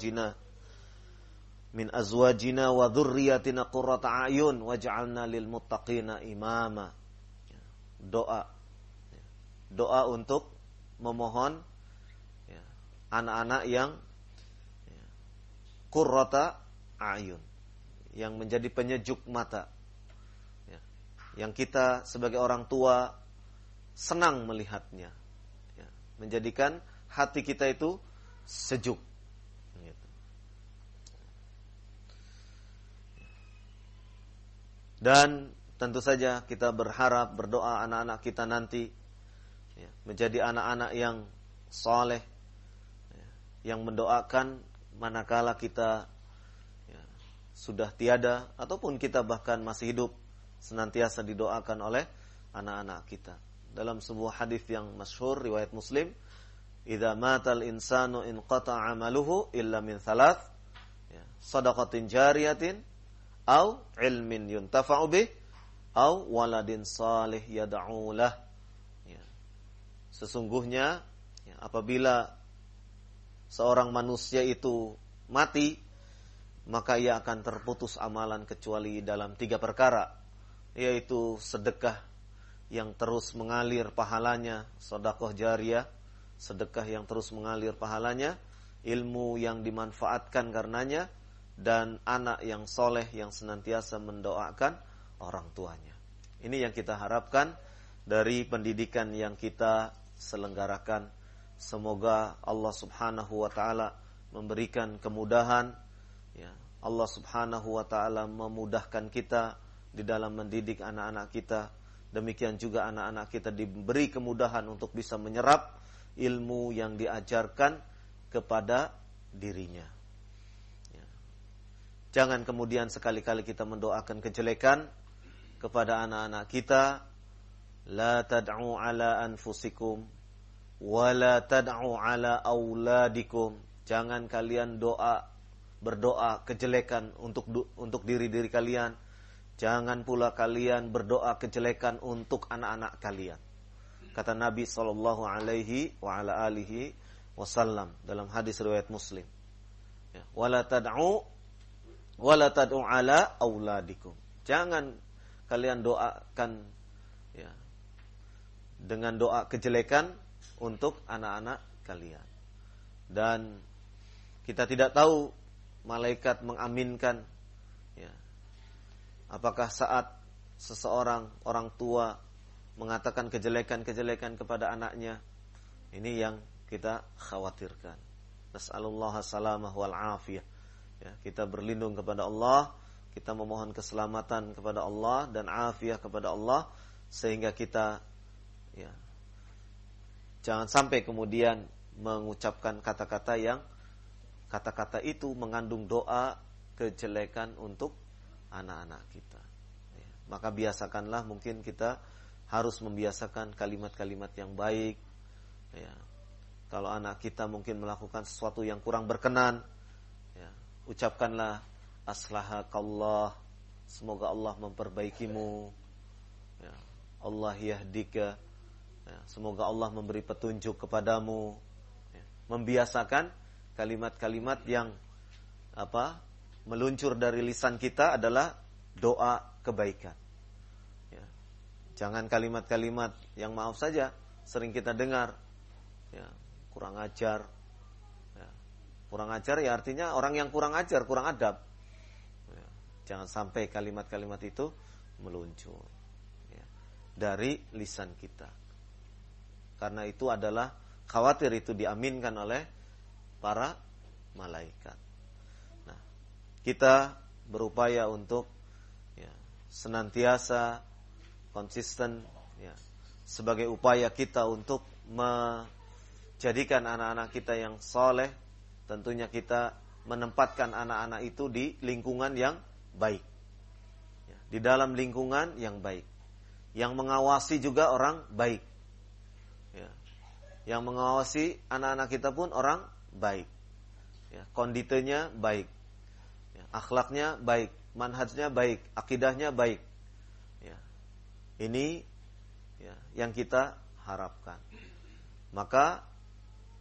[SPEAKER 1] azwajina wa dzurriyyatina qurrata a'yun waj'alna lil muttaqina imama. Doa untuk memohon anak-anak yang qurrata a'yun, yang menjadi penyejuk mata, yang kita sebagai orang tua senang melihatnya, menjadikan hati kita itu sejuk. Dan tentu saja kita berharap, berdoa anak-anak kita nanti menjadi anak-anak yang saleh, yang mendoakan manakala kita sudah tiada ataupun kita bahkan masih hidup, senantiasa didoakan oleh anak-anak kita. Dalam sebuah hadis yang masyhur riwayat Muslim, "Idza matal insanu inqata'a 'amaluhu illa min thalath, shadaqatin jariyatin au ilmin yuntafa'u bih au waladin salih yad'u lah." Sesungguhnya apabila seorang manusia itu mati, maka ia akan terputus amalan kecuali dalam 3 perkara, yaitu sedekah yang terus mengalir pahalanya, sedekah jariyah, sedekah yang terus mengalir pahalanya, ilmu yang dimanfaatkan karenanya, dan anak yang soleh yang senantiasa mendoakan orang tuanya. Ini yang kita harapkan dari pendidikan yang kita selenggarakan. Semoga Allah subhanahu wa ta'ala memberikan kemudahan, Allah subhanahu wa ta'ala memudahkan kita di dalam mendidik anak-anak kita. Demikian juga anak-anak kita diberi kemudahan untuk bisa menyerap ilmu yang diajarkan kepada dirinya. Jangan kemudian sekali-kali kita mendoakan kejelekan kepada anak-anak kita. La tad'u ala anfusikum wa la tad'u ala auladikum. Jangan kalian berdoa kejelekan untuk diri-diri kalian. Jangan pula kalian berdoa kejelekan untuk anak-anak kalian. Kata Nabi sallallahu alaihi wa ala alihi wasallam dalam hadis riwayat Muslim. Wala tad'u ala auladikum. Jangan kalian doakan dengan doa kejelekan untuk anak-anak kalian. Dan kita tidak tahu malaikat mengaminkan apakah saat seseorang orang tua mengatakan kejelekan-kejelekan kepada anaknya. Ini yang kita khawatirkan. Nas'alullah salamah wal afiyah. Kita berlindung kepada Allah, kita memohon keselamatan kepada Allah dan afiyah kepada Allah, sehingga kita jangan sampai kemudian mengucapkan kata-kata itu mengandung doa kejelekan untuk anak-anak kita. Maka biasakanlah, mungkin kita harus membiasakan kalimat-kalimat yang baik. Kalau anak kita mungkin melakukan sesuatu yang kurang berkenan, ucapkanlah aslahakallah, semoga Allah memperbaikimu, Allah yahdika, semoga Allah memberi petunjuk kepadamu. Membiasakan kalimat-kalimat yang meluncur dari lisan kita adalah doa kebaikan. Jangan kalimat-kalimat yang maaf saja sering kita dengar, kurang ajar. Kurang ajar artinya orang yang kurang ajar, kurang adab. Jangan sampai kalimat-kalimat itu meluncur dari lisan kita. Karena itu adalah khawatir itu diaminkan oleh para malaikat. Nah, kita berupaya untuk senantiasa konsisten sebagai upaya kita untuk menjadikan anak-anak kita yang soleh. Tentunya kita menempatkan anak-anak itu di lingkungan yang baik, di dalam lingkungan yang baik, yang mengawasi juga orang baik, yang mengawasi anak-anak kita pun orang baik, konditenya baik, akhlaknya baik, manhajnya baik, akidahnya baik. Ini yang kita harapkan. Maka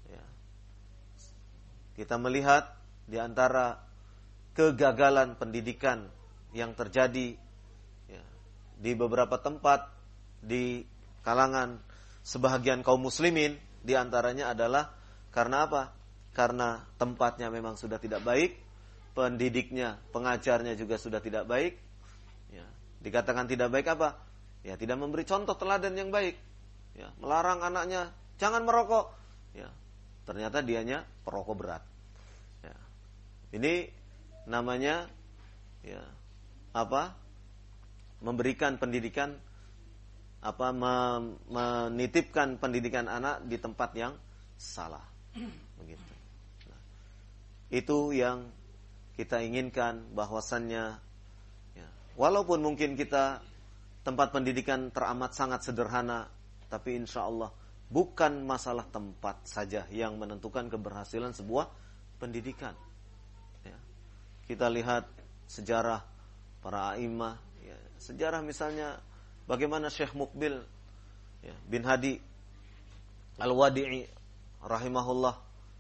[SPEAKER 1] kita melihat di antara kegagalan pendidikan yang terjadi ya, di beberapa tempat di kalangan sebahagian kaum muslimin, di antaranya adalah karena apa? Karena tempatnya memang sudah tidak baik, pendidiknya, pengajarnya juga sudah tidak baik. Ya, dikatakan tidak baik apa? Ya, tidak memberi contoh teladan yang baik. Ya, melarang anaknya jangan merokok. Ya, ternyata dianya perokok berat. Ya, ini namanya ya apa? Memberikan pendidikan apa? Menitipkan pendidikan anak di tempat yang salah. Begitu. Nah, itu yang kita inginkan, bahwasannya ya, walaupun mungkin kita tempat pendidikan teramat sangat sederhana, tapi insya Allah bukan masalah tempat saja yang menentukan keberhasilan sebuah pendidikan. Ya. Kita lihat sejarah para a'imah, ya, sejarah misalnya bagaimana Syekh Muqbil ya, bin Hadi Al-Wadi'i rahimahullah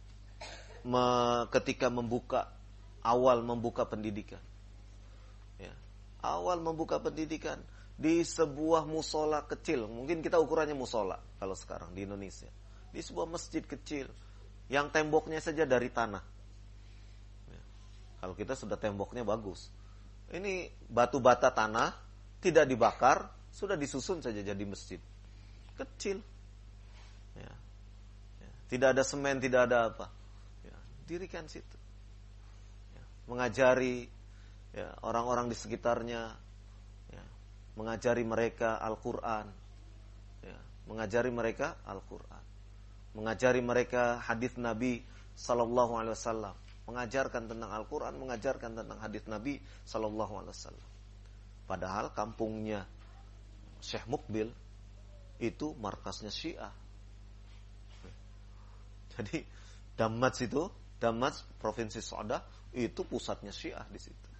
[SPEAKER 1] ketika awal membuka pendidikan. Ya, awal membuka pendidikan di sebuah musola kecil. Mungkin kita ukurannya musola kalau sekarang di Indonesia. Di sebuah masjid kecil yang temboknya saja dari tanah. Ya, kalau kita sudah temboknya bagus. Ini batu bata tanah, tidak dibakar, sudah disusun saja jadi masjid. Kecil. Ya. Ya. Tidak ada semen, tidak ada apa. Ya. Dirikan situ. Ya. Mengajari ya, orang-orang di sekitarnya, ya. Mengajari mereka Al-Quran. Ya. Mengajari mereka Al-Quran. Mengajari mereka hadis Nabi Sallallahu Alaihi Wasallam. Mengajarkan tentang Al-Quran, mengajarkan tentang hadis Nabi Sallallahu Alaihi Wasallam. Padahal kampungnya Syekh Muqbil itu markasnya Syiah. Jadi Damats provinsi Saudah itu pusatnya Syiah di situ.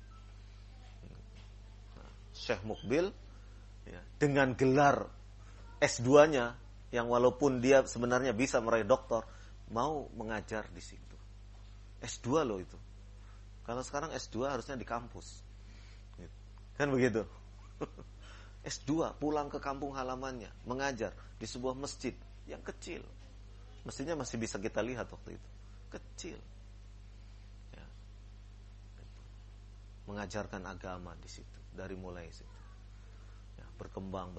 [SPEAKER 1] Nah, Syekh Muqbil ya, dengan gelar S2-nya yang walaupun dia sebenarnya bisa meraih doktor, mau mengajar di situ. S2 loh itu. Kalau sekarang S2 harusnya di kampus. Kan begitu. S2 pulang ke kampung halamannya, mengajar di sebuah masjid yang kecil. Mestinya masih bisa kita lihat waktu itu. Kecil. Ya. Mengajarkan agama di situ, dari mulai situ. Ya, berkembang.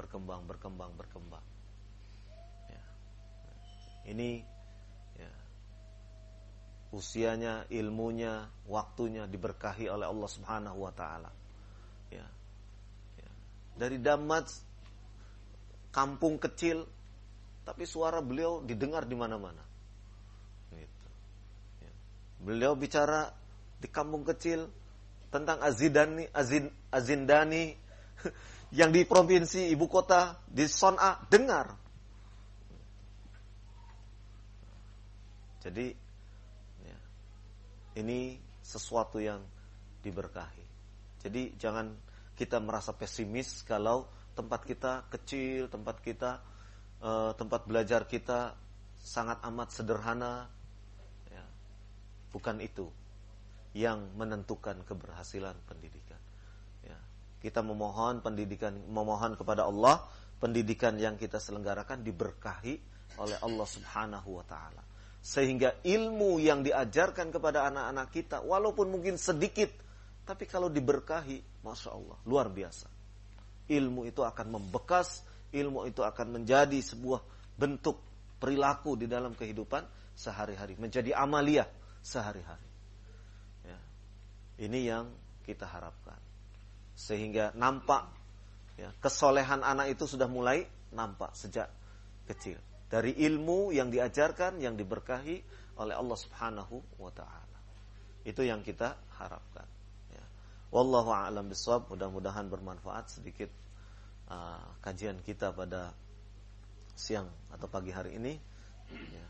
[SPEAKER 1] Ya. Ini ya, usianya, ilmunya, waktunya diberkahi oleh Allah Subhanahu wa taala. Ya. Ya. Dari Damats, kampung kecil, tapi suara beliau didengar di mana-mana. Gitu. Ya. Beliau bicara di kampung kecil tentang Azindani yang di provinsi ibu kota di Son'a dengar. Jadi ya, ini sesuatu yang diberkahi. Jadi jangan kita merasa pesimis kalau tempat kita kecil, tempat belajar kita sangat amat sederhana. Ya, bukan itu yang menentukan keberhasilan pendidikan. Ya, kita memohon kepada Allah, pendidikan yang kita selenggarakan diberkahi oleh Allah Subhanahu wa taala. Sehingga ilmu yang diajarkan kepada anak-anak kita walaupun mungkin sedikit, tapi kalau diberkahi, Masya Allah, luar biasa. Ilmu itu akan membekas, ilmu itu akan menjadi sebuah bentuk perilaku di dalam kehidupan sehari-hari, menjadi amaliyah sehari-hari. Ya. Ini yang kita harapkan. Sehingga nampak ya, kesolehan anak itu sudah mulai nampak sejak kecil. Dari ilmu yang diajarkan, yang diberkahi oleh Allah Subhanahu wa ta'ala. Itu yang kita harapkan. Ya. Wallahu a'lam bishawab. Mudah-mudahan bermanfaat sedikit kajian kita pada siang atau pagi hari ini. Ya.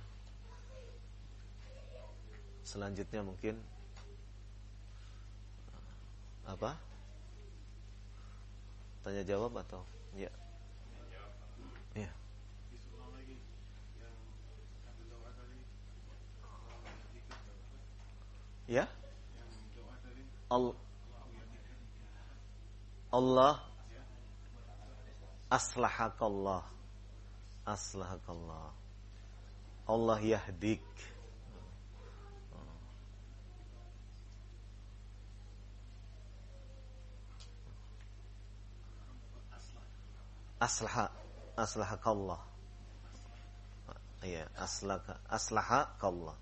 [SPEAKER 1] Selanjutnya mungkin apa? Tanya jawab atau? Ya. Ya. Ya? Allah aslahakallah. Aslahakallah. Allah yahdik. Aslahakallah. Iya, aslahakallah.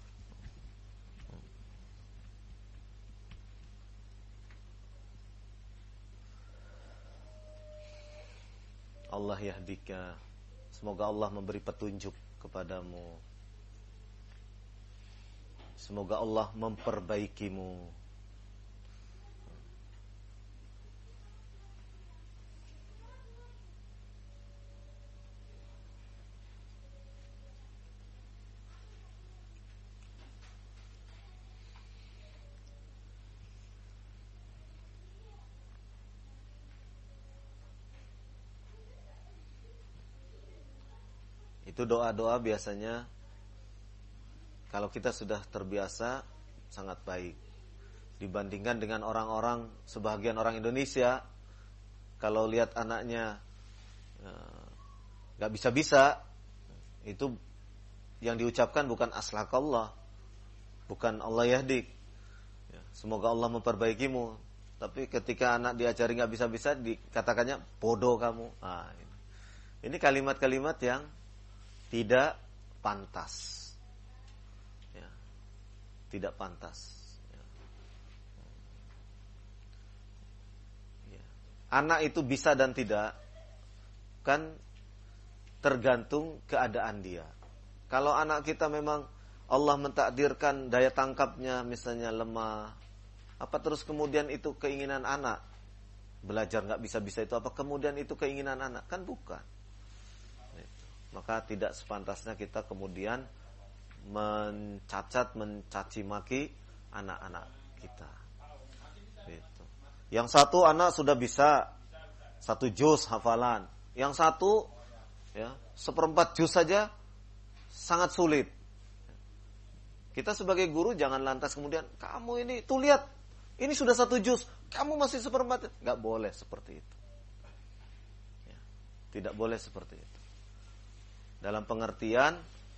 [SPEAKER 1] Allah yahdika. Semoga Allah memberi petunjuk kepadamu. Semoga Allah memperbaikimu. Itu doa-doa biasanya kalau kita sudah terbiasa sangat baik. Dibandingkan dengan orang-orang, sebagian orang Indonesia, kalau lihat anaknya gak bisa-bisa, itu yang diucapkan bukan aslakallah, bukan Allah yahdik, semoga Allah memperbaikimu. Tapi ketika anak diajari gak bisa-bisa, dikatakannya bodoh kamu. Ini kalimat-kalimat yang tidak pantas, ya, tidak pantas. Ya. Anak itu bisa dan tidak kan tergantung keadaan dia. Kalau anak kita memang Allah mentakdirkan daya tangkapnya misalnya lemah, apa terus kemudian itu keinginan anak belajar nggak bisa-bisa itu apa kemudian itu keinginan anak? Kan bukan. Maka tidak sepantasnya kita kemudian mencaci maki anak-anak kita. Gitu. Yang satu anak sudah bisa 1 juz hafalan, yang satu ya 1/4 juz saja sangat sulit. Kita sebagai guru jangan lantas kemudian kamu ini tuh lihat ini sudah 1 juz, kamu masih 1/4. Nggak boleh seperti itu. Ya, tidak boleh seperti itu. Dalam pengertian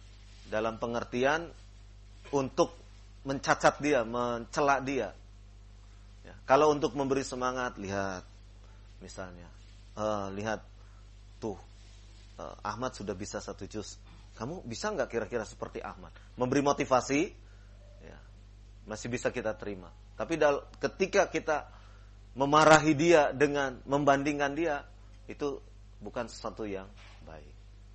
[SPEAKER 1] untuk mencacat dia, mencela dia. Ya, kalau untuk memberi semangat, lihat misalnya, lihat tuh Ahmad sudah bisa 1 juz. Kamu bisa nggak kira-kira seperti Ahmad? Memberi motivasi, ya, masih bisa kita terima. Tapi ketika kita memarahi dia dengan membandingkan dia, itu bukan sesuatu yang baik.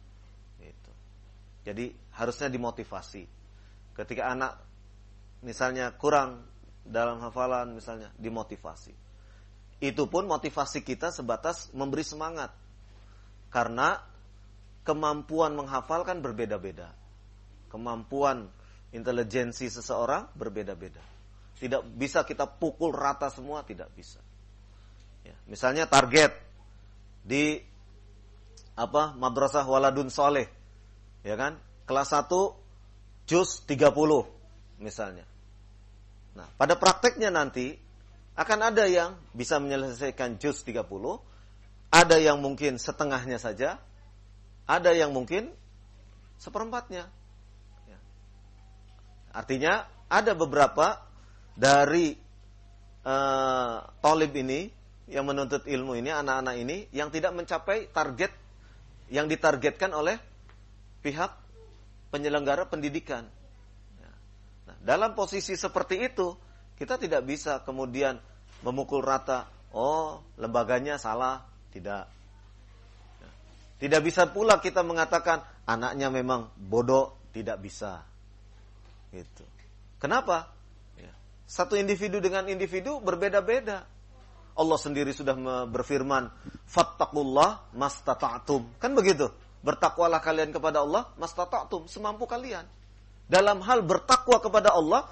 [SPEAKER 1] Jadi harusnya dimotivasi. Ketika anak misalnya kurang dalam hafalan misalnya, dimotivasi. Itu pun motivasi kita sebatas memberi semangat. Karena kemampuan menghafal kan berbeda-beda. Kemampuan intelijensi seseorang berbeda-beda. Tidak bisa kita pukul rata semua, tidak bisa. Ya, misalnya target di Madrasah Waladun Soleh. Ya kan? Kelas 1 juz 30 misalnya. Nah, pada prakteknya nanti akan ada yang bisa menyelesaikan juz 30, ada yang mungkin setengahnya saja, ada yang mungkin 1/4-nya. Ya. Artinya ada beberapa dari thalib ini yang menuntut ilmu ini, anak-anak ini yang tidak mencapai target yang ditargetkan oleh pihak penyelenggara pendidikan. Nah, dalam posisi seperti itu, kita tidak bisa kemudian memukul rata, lembaganya salah, tidak. Tidak bisa pula kita mengatakan anaknya memang bodoh, tidak bisa. Gitu. Kenapa? Satu individu dengan individu berbeda-beda. Allah sendiri sudah berfirman, "Fattaqullah mastata'tum." Kan begitu? Bertakwalah kalian kepada Allah mastata'tum, semampu kalian. Dalam hal bertakwa kepada Allah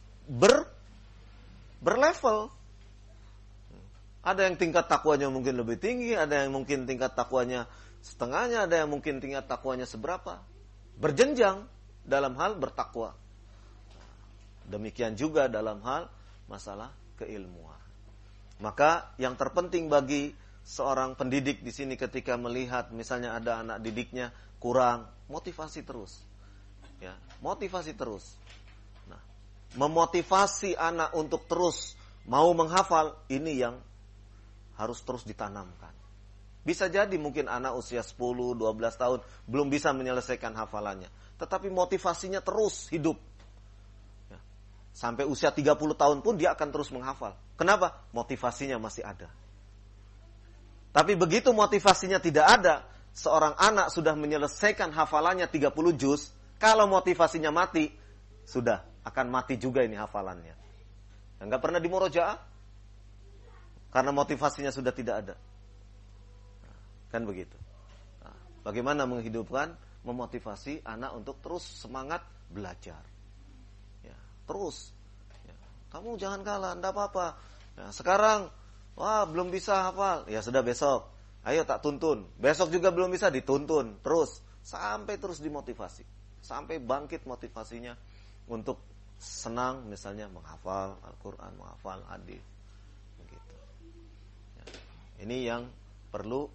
[SPEAKER 1] berlevel. Ada yang tingkat takwanya mungkin lebih tinggi, ada yang mungkin tingkat takwanya setengahnya, ada yang mungkin tingkat takwanya seberapa. Berjenjang dalam hal bertakwa. Demikian juga dalam hal masalah keilmuan. Maka yang terpenting bagi seorang pendidik di sini ketika melihat misalnya ada anak didiknya kurang, motivasi terus. Ya, motivasi terus. Nah, memotivasi anak untuk terus mau menghafal, ini yang harus terus ditanamkan. Bisa jadi mungkin anak usia 10, 12 tahun belum bisa menyelesaikan hafalannya. Tetapi motivasinya terus hidup. Ya. Sampai usia 30 tahun pun dia akan terus menghafal. Kenapa? Motivasinya masih ada. Tapi begitu motivasinya tidak ada, seorang anak sudah menyelesaikan hafalannya 30 juz, kalau motivasinya mati, sudah akan mati juga ini hafalannya. Enggak pernah dimurojaah karena motivasinya sudah tidak ada. Kan begitu. Nah, bagaimana menghidupkan, memotivasi anak untuk terus semangat belajar. Ya, terus. Ya, kamu jangan kalah, enggak apa-apa. Ya, sekarang, wah belum bisa hafal. Ya sudah besok. Ayo tak tuntun. Besok juga belum bisa, dituntun. Terus. Sampai terus dimotivasi. Sampai bangkit motivasinya untuk senang misalnya menghafal Al-Quran, menghafal hadis. Begitu. Ya, ini yang perlu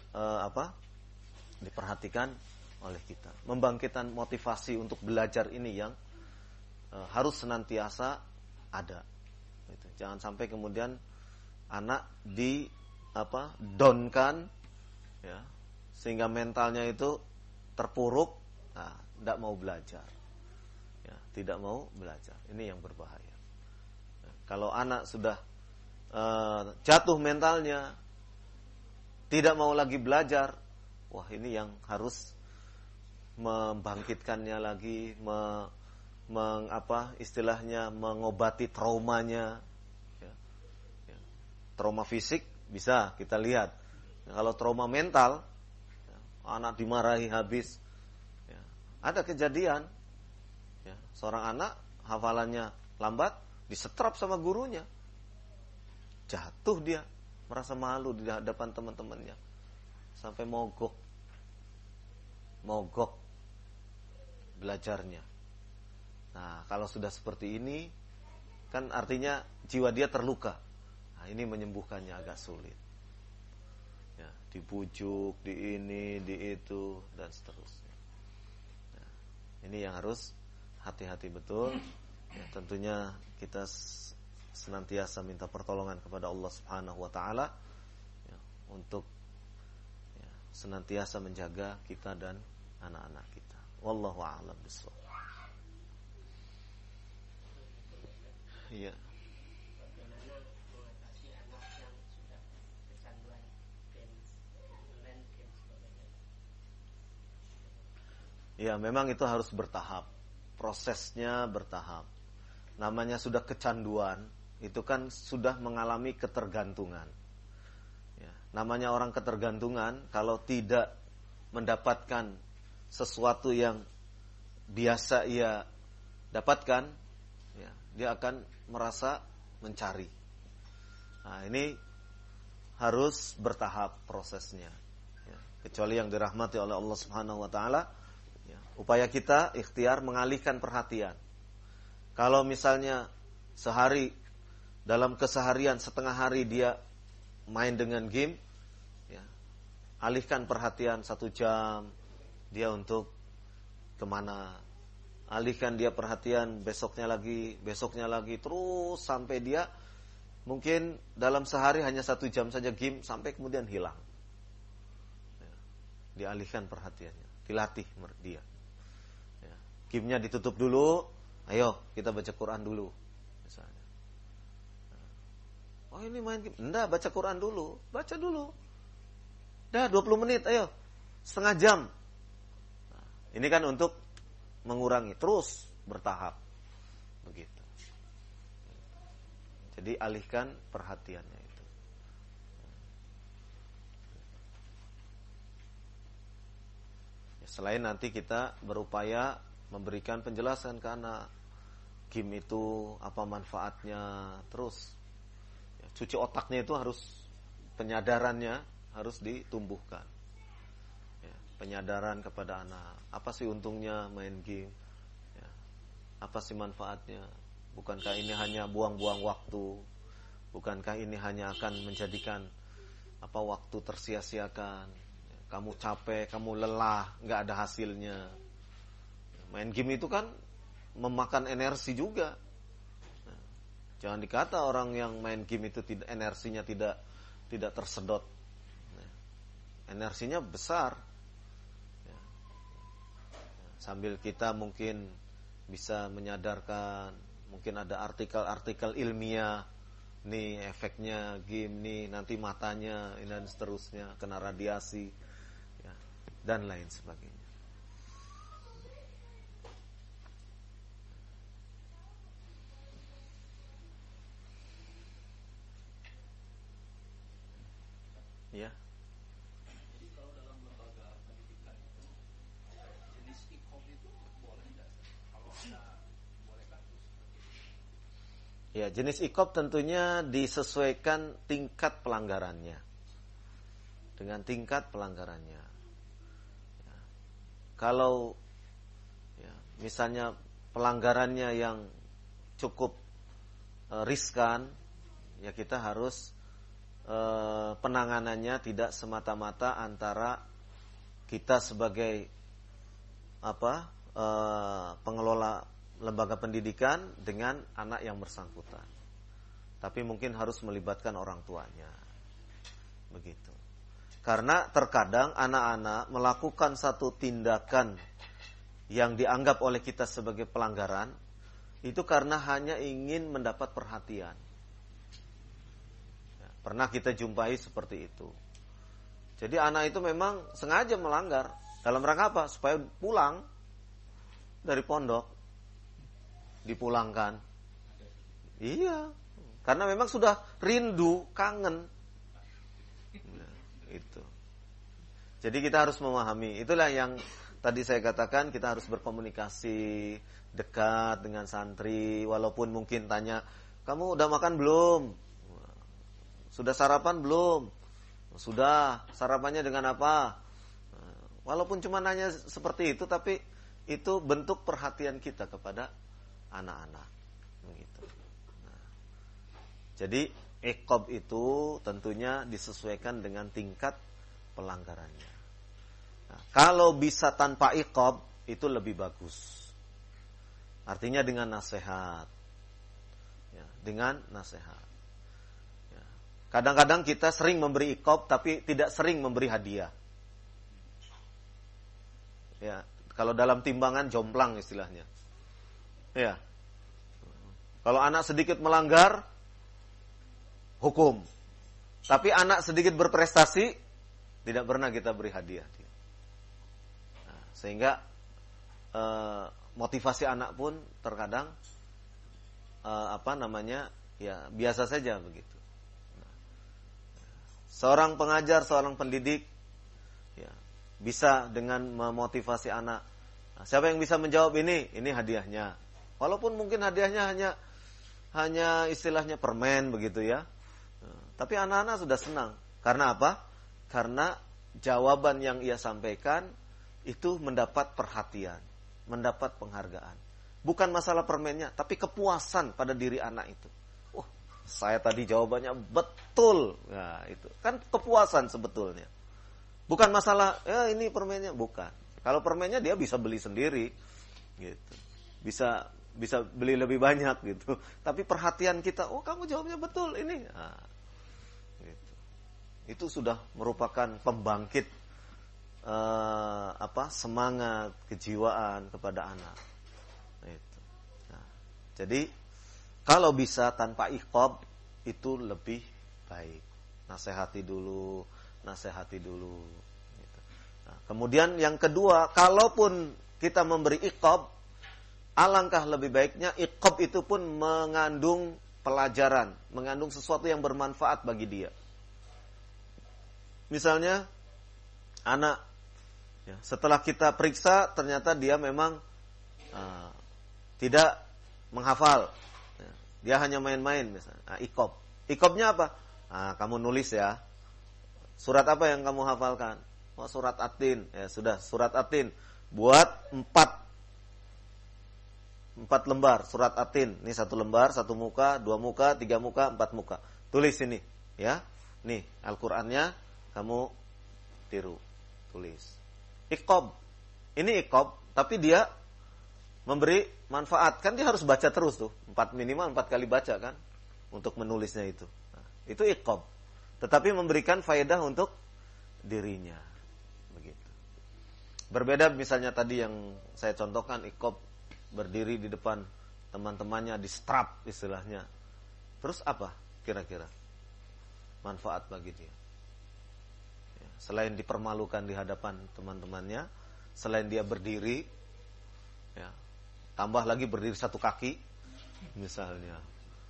[SPEAKER 1] diperhatikan oleh kita. Membangkitkan motivasi untuk belajar ini yang harus senantiasa ada. Gitu. Jangan sampai kemudian anak down-kan, ya, sehingga mentalnya itu terpuruk, tidak mau belajar. Ya, tidak mau belajar. Ini yang berbahaya. Ya, kalau anak sudah jatuh mentalnya, tidak mau lagi belajar, wah ini yang harus membangkitkannya lagi, istilahnya mengobati traumanya. Ya. Ya. Trauma fisik bisa kita lihat. Kalau trauma mental, ya, anak dimarahi habis. Ya. Ada kejadian, ya, seorang anak hafalannya lambat, disetrap sama gurunya, jatuh dia. Merasa malu di hadapan teman-temannya. Sampai mogok belajarnya. Nah, kalau sudah seperti ini, kan artinya jiwa dia terluka. Nah, ini menyembuhkannya agak sulit. Ya, dibujuk, di ini, di itu, dan seterusnya. Nah, ini yang harus hati-hati betul. Ya, tentunya kita senantiasa minta pertolongan kepada Allah Subhanahu wa taala, ya, untuk, ya, senantiasa menjaga kita dan anak-anak kita. Wallahu a'lam bishawab. Iya.
[SPEAKER 2] Bagaimana mengatasi anak yang sudah kecanduan games online, games sebagainya?
[SPEAKER 1] Ya, memang itu harus bertahap. Prosesnya bertahap. Namanya sudah kecanduan, itu kan sudah mengalami ketergantungan. Ya, namanya orang ketergantungan, kalau tidak mendapatkan sesuatu yang biasa ia dapatkan, ya, dia akan merasa mencari. Nah, ini harus bertahap prosesnya. Ya, kecuali yang dirahmati oleh Allah Subhanahu Wa Taala, ya, upaya kita ikhtiar mengalihkan perhatian. Kalau misalnya sehari, dalam keseharian setengah hari dia main dengan game, ya, alihkan perhatian 1 jam dia untuk kemana, alihkan dia perhatian besoknya lagi, terus sampai dia mungkin dalam sehari hanya 1 jam saja game, sampai kemudian hilang. Ya, dialihkan perhatiannya, dilatih dia. Ya, game-nya ditutup dulu, ayo kita baca Quran dulu, misalnya. Oh ini main game, enggak, baca Quran dulu, baca dulu. Dah 20 menit, ayo, setengah jam. Nah, ini kan untuk mengurangi, terus bertahap, begitu. Jadi alihkan perhatiannya itu. Ya, selain nanti kita berupaya memberikan penjelasan ke anak, game itu apa manfaatnya, terus ya, cuci otaknya itu harus, penyadarannya harus ditumbuhkan. Ya, penyadaran kepada anak, apa sih untungnya main game, ya, apa sih manfaatnya. Bukankah ini hanya buang-buang waktu? Bukankah ini hanya akan menjadikan waktu tersia-siakan? Kamu capek, kamu lelah, nggak ada hasilnya. Main game itu kan memakan energi juga. Jangan dikata orang yang main game itu energinya tidak tersedot. Energinya besar. Sambil kita mungkin bisa menyadarkan, mungkin ada artikel-artikel ilmiah, nih efeknya game nih, nanti matanya dan seterusnya kena radiasi, ya, dan lain sebagainya. Ya.
[SPEAKER 3] Jadi kalau dalam lembaga pendidikan itu jenis ikom itu boleh nggak? Kalau ada bolehkah itu seperti itu?
[SPEAKER 1] Ya, jenis iqab tentunya disesuaikan tingkat pelanggarannya. Dengan tingkat pelanggarannya. Ya. Kalau misalnya pelanggarannya yang cukup riskan, ya kita harus penanganannya tidak semata-mata antara kita sebagai pengelola lembaga pendidikan dengan anak yang bersangkutan. Tapi mungkin harus melibatkan orang tuanya. Begitu. Karena terkadang anak-anak melakukan satu tindakan yang dianggap oleh kita sebagai pelanggaran itu karena hanya ingin mendapat perhatian. Pernah kita jumpai seperti itu. Jadi anak itu memang sengaja melanggar. Dalam rangka apa? Supaya pulang dari pondok. Dipulangkan. Iya. Karena memang sudah rindu, kangen. Nah, itu. Jadi kita harus memahami. Itulah yang tadi saya katakan, kita harus berkomunikasi dekat dengan santri. Walaupun mungkin tanya, kamu udah makan belum? Sudah sarapan belum? Sudah. Sarapannya dengan apa? Walaupun cuma nanya seperti itu, tapi itu bentuk perhatian kita kepada anak-anak. Begitu. Nah, jadi iqab itu tentunya disesuaikan dengan tingkat pelanggarannya. Nah, kalau bisa tanpa iqab itu lebih bagus. Artinya dengan nasihat. Ya, dengan nasihat. Kadang-kadang kita sering memberi iqab tapi tidak sering memberi hadiah. Ya, kalau dalam timbangan jomplang istilahnya. Ya. Kalau anak sedikit melanggar, hukum. Tapi anak sedikit berprestasi, tidak pernah kita beri hadiah. Nah, sehingga motivasi anak pun terkadang biasa saja begitu. Seorang pengajar, seorang pendidik bisa dengan memotivasi anak. Nah, siapa yang bisa menjawab ini? Ini hadiahnya. Walaupun mungkin hadiahnya hanya istilahnya permen begitu ya. Nah, tapi anak-anak sudah senang. Karena apa? Karena jawaban yang ia sampaikan itu mendapat perhatian, mendapat penghargaan. Bukan masalah permennya, tapi kepuasan pada diri anak itu. Saya tadi jawabannya betul. Nah, itu kan kepuasan sebetulnya. Bukan masalah ini permennya, bukan. Kalau permennya dia bisa beli sendiri gitu. Bisa beli lebih banyak gitu. Tapi perhatian kita, kamu jawabnya betul ini. Nah, gitu. Itu sudah merupakan pembangkit semangat, kejiwaan kepada anak. Itu. Nah, jadi kalau bisa tanpa iqab itu lebih baik. Nasihati dulu. Gitu. Nah, kemudian yang kedua, kalaupun kita memberi iqab, alangkah lebih baiknya iqab itu pun mengandung pelajaran, mengandung sesuatu yang bermanfaat bagi dia. Misalnya, anak, setelah kita periksa, ternyata dia memang tidak menghafal. Dia hanya main-main misalnya. Nah, iqab. Iqabnya apa? Nah, kamu nulis ya. Surat apa yang kamu hafalkan? Surat At-Tin. Ya sudah, surat At-Tin. Buat 4 4 lembar surat Atin. Ini 1 lembar, 1 muka, 2 muka, 3 muka, 4 muka. Tulis ini, ya. Nih, Al-Qur'annya kamu tiru, tulis. Iqab. Ini iqab, tapi dia memberi manfaat. Kan dia harus baca terus tuh. Minimal 4 kali baca kan untuk menulisnya itu. Nah, itu iqab. Tetapi memberikan faedah untuk dirinya. Begitu. Berbeda misalnya tadi yang saya contohkan, iqab berdiri di depan teman-temannya, di strap istilahnya. Terus apa kira-kira manfaat bagi dia? Ya, selain dipermalukan di hadapan teman-temannya, selain dia berdiri, ya, tambah lagi berdiri 1 kaki misalnya.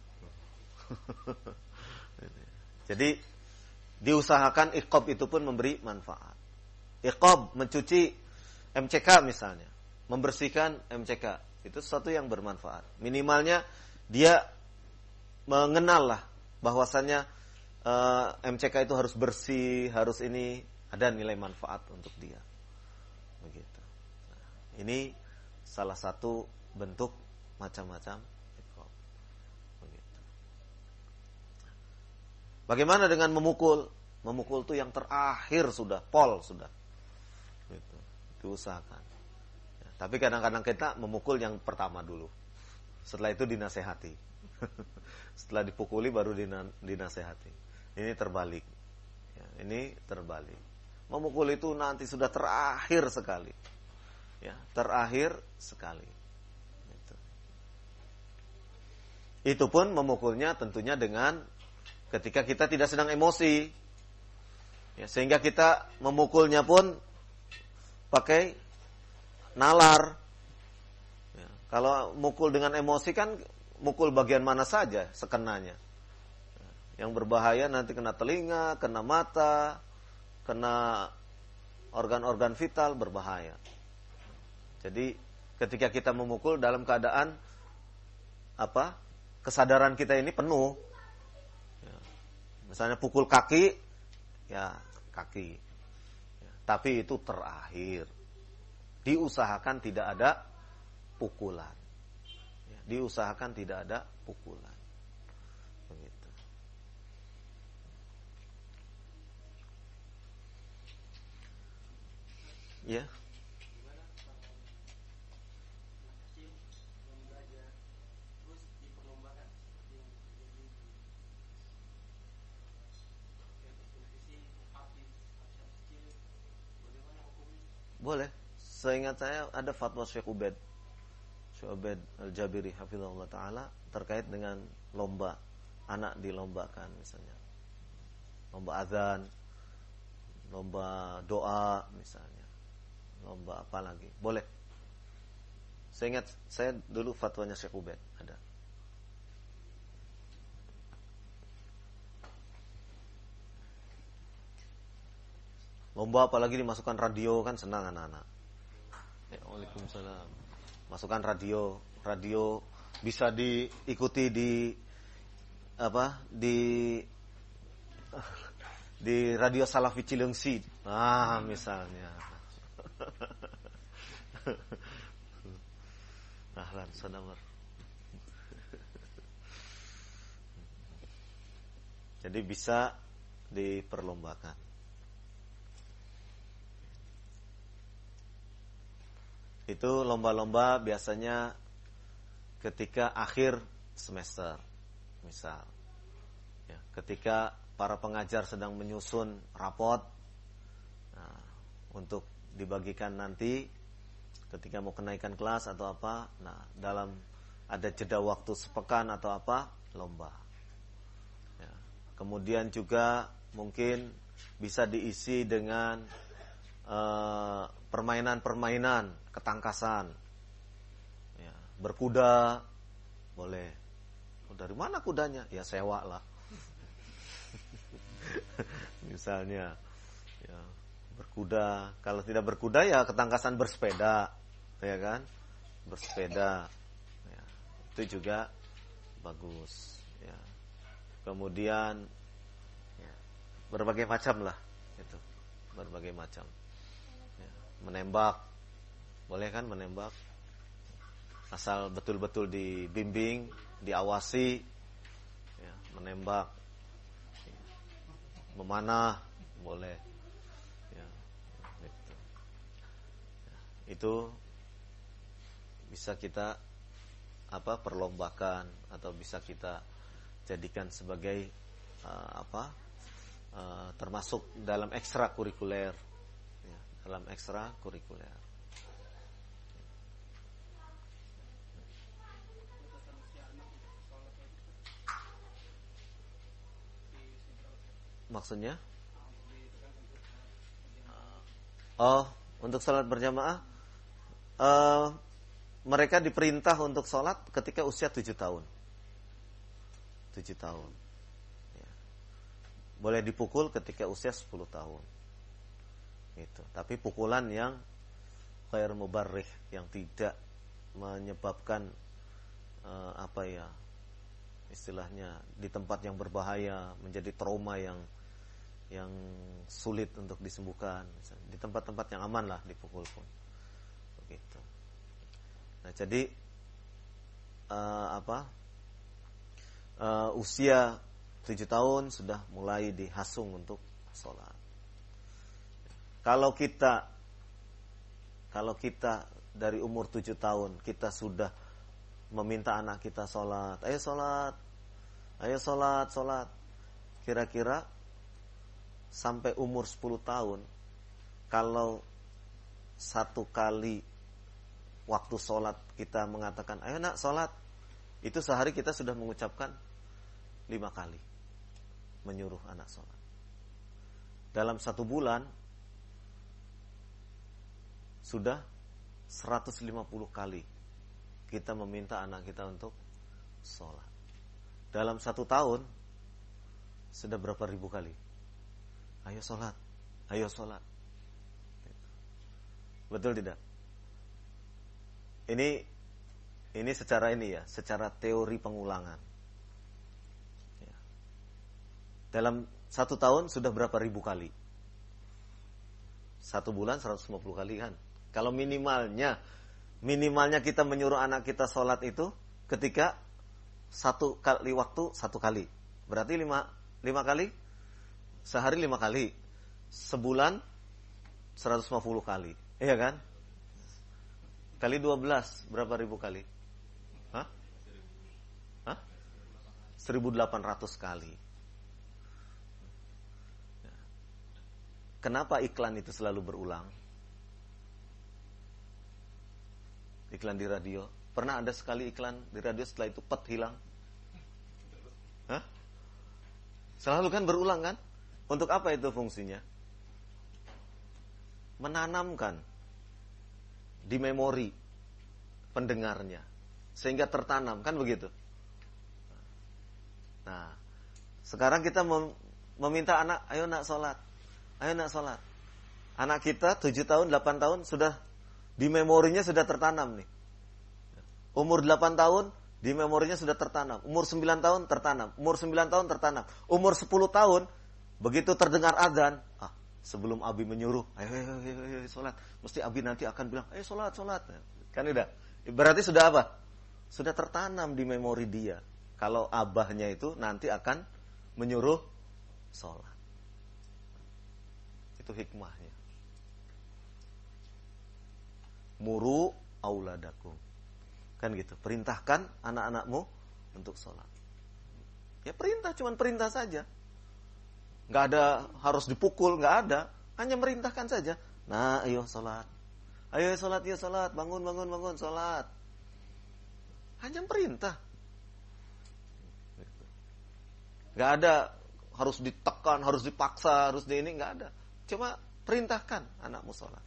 [SPEAKER 1] Jadi diusahakan iqab itu pun memberi manfaat. Iqab mencuci MCK misalnya, membersihkan MCK, itu sesuatu yang bermanfaat. Minimalnya dia mengenal lah bahwasannya MCK itu harus bersih, harus ini, ada nilai manfaat untuk dia. Begitu. Nah, ini salah satu bentuk macam-macam iqab. Begitu. Bagaimana dengan memukul? Memukul itu yang terakhir sudah, pol sudah. Gitu. Diusahakan. Ya, tapi kadang-kadang kita memukul yang pertama dulu. Setelah itu dinasehati. Setelah dipukuli baru dinasehati. Ini terbalik. Ya, ini terbalik. Memukul itu nanti sudah terakhir sekali. Ya, terakhir sekali. Gitu. Itu pun memukulnya tentunya dengan ketika kita tidak sedang emosi. Ya, sehingga kita memukulnya pun pakai nalar. Ya, kalau mukul dengan emosi kan mukul bagian mana saja sekenanya. Ya, yang berbahaya nanti kena telinga, kena mata, kena organ-organ vital, berbahaya. Jadi ketika kita memukul dalam keadaan kesadaran kita ini penuh. Ya, misalnya pukul kaki, ya kaki. Ya, tapi itu terakhir. Diusahakan tidak ada pukulan. Ya, diusahakan tidak ada pukulan. Begitu. Ya. Boleh. Seingat saya ada fatwa Syekh Ubaid Al-Jabiri hafizahullah ta'ala terkait dengan lomba. Anak dilombakan misalnya. Lomba azan, lomba doa misalnya. Lomba apa lagi. Boleh. Seingat saya dulu fatwanya Syekh Ubaid ada. Lomba apalagi dimasukkan radio kan senang anak-anak. Waalaikumsalam. Masukkan radio bisa diikuti di radio Salafi Cileungsi. Misalnya. Ahlan sadamar. Jadi bisa diperlombakan. Itu lomba-lomba biasanya ketika akhir semester, misal. Ya, ketika para pengajar sedang menyusun rapot, nah, untuk dibagikan nanti ketika mau kenaikan kelas atau apa, nah dalam ada jeda waktu sepekan atau apa, lomba. Ya, kemudian juga mungkin bisa diisi dengan permainan-permainan ketangkasan, ya, berkuda boleh. Dari mana kudanya? Ya sewa lah. Misalnya, ya, berkuda. Kalau tidak berkuda ya ketangkasan bersepeda, ya kan? Bersepeda, ya, itu juga bagus. Ya. Kemudian, ya, berbagai macam lah, itu berbagai macam. Menembak, boleh kan menembak? Asal betul-betul dibimbing, diawasi, ya, menembak, memanah boleh, ya, gitu. Ya, itu bisa kita perlombakan atau bisa kita jadikan sebagai termasuk dalam ekstrakurikuler, ya, dalam ekstrakurikuler. Maksudnya? Oh, untuk salat berjamaah, mereka diperintah untuk salat ketika usia 7 tahun. 7 tahun. Ya. Boleh dipukul ketika usia 10 tahun. Itu. Tapi pukulan yang ghair mubarrih, yang tidak menyebabkan istilahnya di tempat yang berbahaya, menjadi trauma yang sulit untuk disembuhkan. Di tempat-tempat yang aman lah dipukul pun. Begitu. Nah, jadi usia 7 tahun sudah mulai dihasung untuk sholat. Kalau kita dari umur 7 tahun kita sudah meminta anak kita sholat, ayo sholat. Kira-kira sampai umur 10 tahun, kalau satu kali waktu sholat kita mengatakan, ayo nak sholat, itu sehari kita sudah mengucapkan 5 kali menyuruh anak sholat. Dalam 1 bulan sudah 150 kali kita meminta anak kita untuk sholat. Dalam 1 tahun sudah berapa ribu kali? Ayo sholat. Betul tidak? Ini secara teori pengulangan. Ya. Dalam 1 tahun sudah berapa ribu kali? 1 bulan 150 kali kan? Kalau minimalnya kita menyuruh anak kita sholat itu ketika 1 kali waktu 1 kali. Berarti 5 kali? Sehari 5 kali. Sebulan 150 kali. Iya kan? Kali 12 berapa ribu kali? 1.800 kali. Kenapa iklan itu selalu berulang? Iklan di radio. Pernah ada sekali iklan di radio setelah itu hilang? Selalu kan berulang kan? Untuk apa itu fungsinya? Menanamkan di memori pendengarnya sehingga tertanam, kan begitu? Nah, sekarang kita meminta anak, ayo nak sholat. Anak kita 7 tahun, 8 tahun sudah di memorinya sudah tertanam nih. Umur 8 tahun di memorinya sudah tertanam. Umur 9 tahun tertanam. Umur 9 tahun tertanam. Umur 10 tahun begitu terdengar azan, sebelum Abi menyuruh, ayo sholat, mesti Abi nanti akan bilang, ayo sholat. Kan udah. Berarti sudah apa? Sudah tertanam di memori dia. Kalau abahnya itu nanti akan menyuruh sholat. Itu hikmahnya. Muru auladakum. Kan gitu. Perintahkan anak-anakmu untuk sholat. Ya perintah, cuman perintah saja. Nggak ada harus dipukul, nggak ada. Hanya merintahkan saja. Nah, ayo sholat. Ayo sholat, ya sholat. Bangun, sholat. Hanya perintah. Nggak ada harus ditekan, harus dipaksa, harus di ini, nggak ada. Cuma perintahkan anakmu sholat.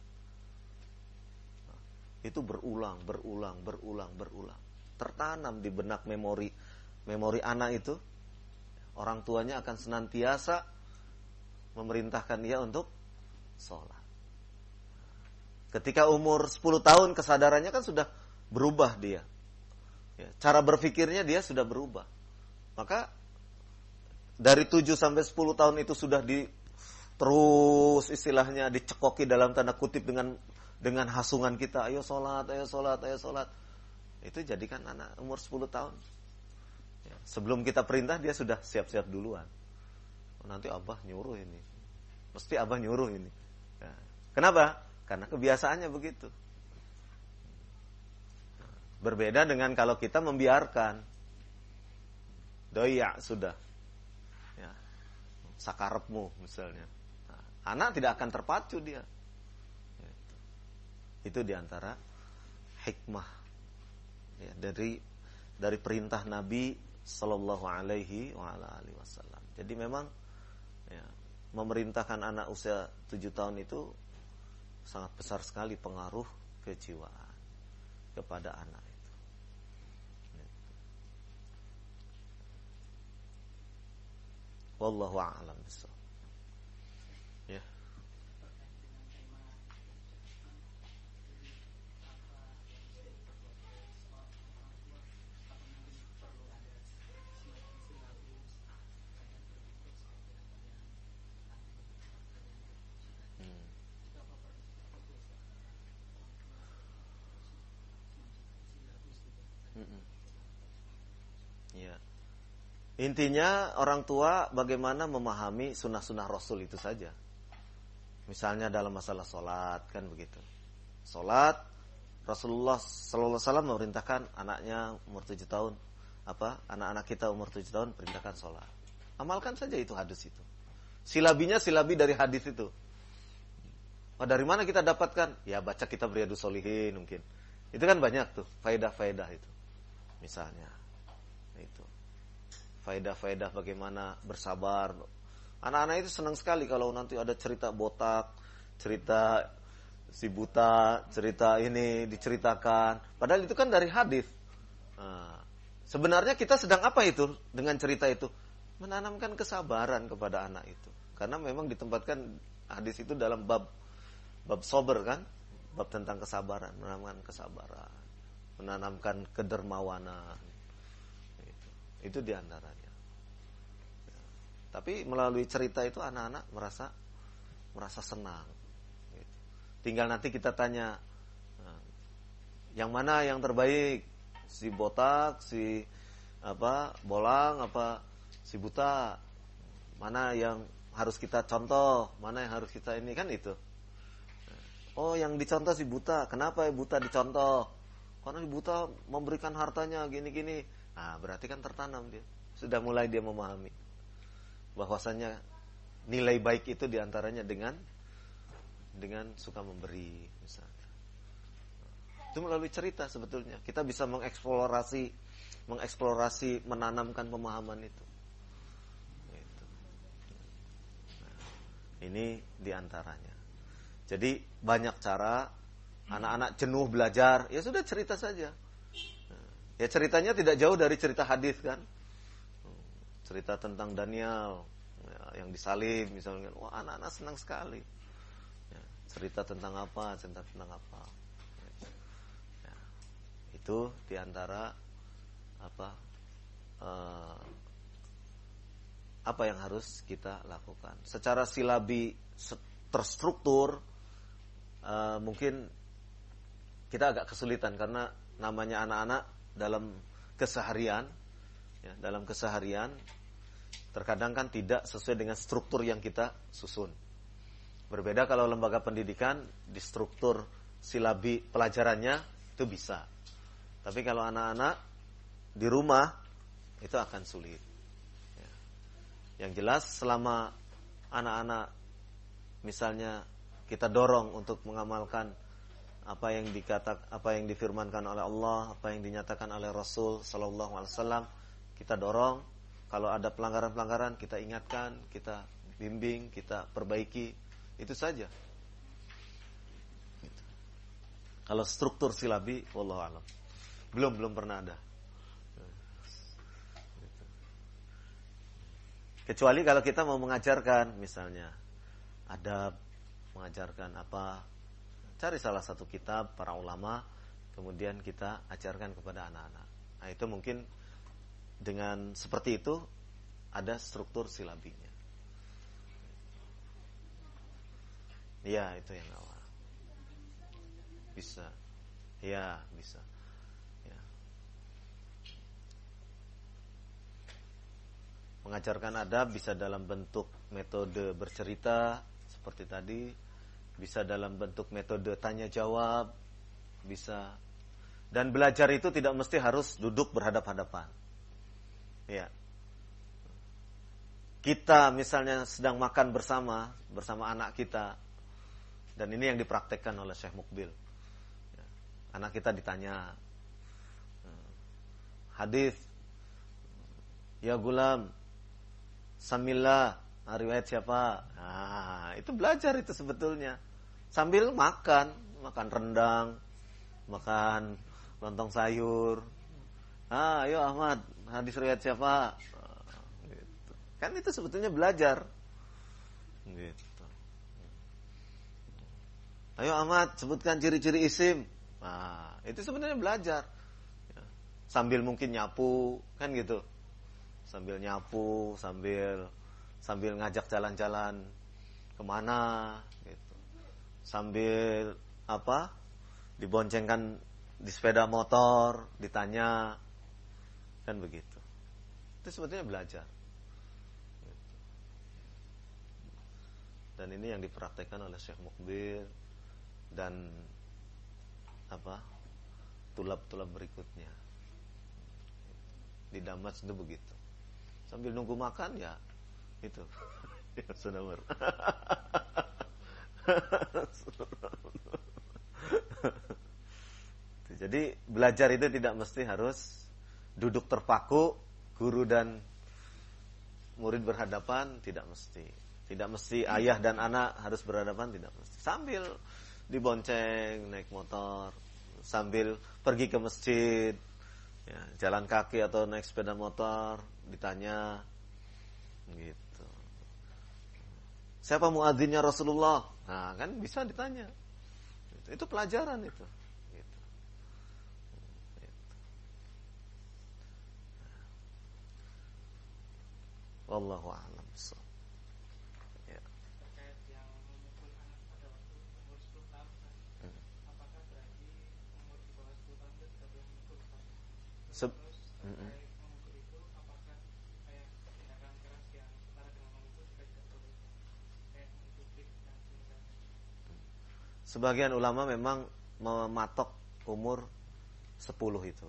[SPEAKER 1] Itu berulang. Tertanam di benak memori anak itu. Orang tuanya akan senantiasa memerintahkan dia untuk sholat. Ketika umur 10 tahun kesadarannya kan sudah berubah dia. Ya, cara berpikirnya dia sudah berubah. Maka dari 7 sampai 10 tahun itu sudah terus istilahnya dicekoki dalam tanda kutip dengan hasungan kita, ayo sholat. Itu jadikan anak umur 10 tahun. Ya, sebelum kita perintah dia sudah siap-siap duluan. Oh, nanti abah nyuruh ini. Mesti abah nyuruh ini. Ya. Kenapa? Karena kebiasaannya begitu. Berbeda dengan kalau kita membiarkan. Doya sudah. Ya. Sakarepmu misalnya. Nah, anak tidak akan terpacu dia. Itu diantara hikmah ya, dari perintah Nabi Sallallahu Alaihi Wasallam. Jadi memang ya, memerintahkan anak usia 7 tahun itu sangat besar sekali pengaruh kejiwaan kepada anak itu. Wallahu a'lam bishawab. Ya. Ya. Intinya orang tua bagaimana memahami sunnah-sunnah Rasul itu saja. Misalnya dalam masalah sholat kan begitu. Sholat Rasulullah Sallallahu Alaihi Wasallam memerintahkan anaknya umur 7 tahun anak-anak kita umur 7 tahun perintahkan sholat. Amalkan saja itu hadis itu. Silabinya silabi dari hadis itu. Oh, dari mana kita dapatkan? Ya baca kitab Riyadhus Shalihin mungkin. Itu kan banyak tuh faedah-faedah itu. Misalnya itu faedah-faedah bagaimana bersabar. Anak-anak itu senang sekali kalau nanti ada cerita botak, cerita si buta, cerita ini diceritakan. Padahal itu kan dari hadis. Nah, sebenarnya kita sedang apa itu dengan cerita itu? Menanamkan kesabaran kepada anak itu. Karena memang ditempatkan hadis itu dalam bab sabar kan, bab tentang kesabaran, menanamkan kesabaran, menanamkan kedermawanan. Itu diantaranya. Ya. Tapi melalui cerita itu anak-anak merasa senang. Gitu. Tinggal nanti kita tanya, yang mana yang terbaik, si botak, si bolang, si buta, mana yang harus kita contoh, mana yang harus kita ini kan itu. Oh, yang dicontoh si buta. Kenapa ya buta dicontoh? Karena si buta memberikan hartanya gini-gini. Nah, berarti kan tertanam dia. Sudah mulai dia memahami bahwasannya nilai baik itu diantaranya dengan suka memberi misalnya. Itu melalui cerita sebetulnya. Kita bisa mengeksplorasi menanamkan pemahaman itu. Nah, ini diantaranya. Jadi banyak cara. Anak-anak jenuh belajar, ya sudah cerita saja. Ya ceritanya tidak jauh dari cerita hadis kan. Cerita tentang Daniel ya, yang disalib misalnya. Wah, anak-anak senang sekali. Ya, cerita tentang apa? Ya, itu diantara apa yang harus kita lakukan. Secara silabi terstruktur mungkin kita agak kesulitan karena namanya anak-anak dalam keseharian terkadang kan tidak sesuai dengan struktur yang kita susun. Berbeda kalau lembaga pendidikan di struktur silabi pelajarannya itu bisa. Tapi kalau anak-anak di rumah itu akan sulit. Ya. Yang jelas selama anak-anak misalnya kita dorong untuk mengamalkan apa yang difirmankan oleh Allah, apa yang dinyatakan oleh Rasul Sallallahu Alaihi Wasallam, kita dorong. Kalau ada pelanggaran-pelanggaran, kita ingatkan, kita bimbing, kita perbaiki, itu saja. Kalau struktur silabi, wallahu a'lam, belum pernah ada. Kecuali kalau kita mau mengajarkan, misalnya adab, mengajarkan apa. Cari salah satu kitab para ulama, kemudian kita ajarkan kepada anak-anak. Nah, itu mungkin dengan seperti itu ada struktur silabinya. Ya, itu yang awal. Bisa. Ya, bisa. Ya. Mengajarkan adab bisa dalam bentuk metode bercerita seperti tadi, bisa dalam bentuk metode tanya jawab, bisa. Dan belajar itu tidak mesti harus duduk berhadap-hadapan. Ya. Kita misalnya sedang makan bersama anak kita, dan ini yang dipraktekkan oleh Syekh Mukbil. Ya. Anak kita ditanya hadis, ya gulam, samillah, riwayat siapa? Nah, itu belajar itu sebetulnya. Sambil makan rendang, makan lontong sayur. Ayo Ahmad, hadis riwayat siapa? Gitu. Kan itu sebetulnya belajar. Gitu. Ayo Ahmad, sebutkan ciri-ciri isim. Nah, itu sebenarnya belajar. Ya. Sambil mungkin nyapu, kan gitu. Sambil nyapu, sambil ngajak jalan-jalan kemana, gitu. Sambil diboncengkan di sepeda motor, ditanya, kan begitu. Itu sebetulnya belajar. Gitu. Dan ini yang dipraktekkan oleh Syekh Mukbil dan tulab-tulab berikutnya. Di Damas itu begitu. Sambil nunggu makan ya itu. Ya sudah Jadi belajar itu tidak mesti harus duduk terpaku, guru dan murid berhadapan, tidak mesti. Tidak mesti ayah dan anak harus berhadapan, tidak mesti. Sambil dibonceng, naik motor, sambil pergi ke masjid, ya, jalan kaki atau naik sepeda motor, ditanya, gitu. Siapa muadzinnya Rasulullah? Nah, kan bisa ditanya. Itu pelajaran itu. Gitu. Wallahu a'lam.
[SPEAKER 2] Ya. Terkait yang memukul anak pada waktu umur 10 tahun, apakah berarti umur di bawah 10 tahun itu tidak boleh memukul? Terus terkait memukul itu, apakah kayak tindakan keras yang setara dengan memukul juga tidak boleh? Kayak mencubit dan semisalnya.
[SPEAKER 1] Sebagian ulama memang mematok umur 10 itu.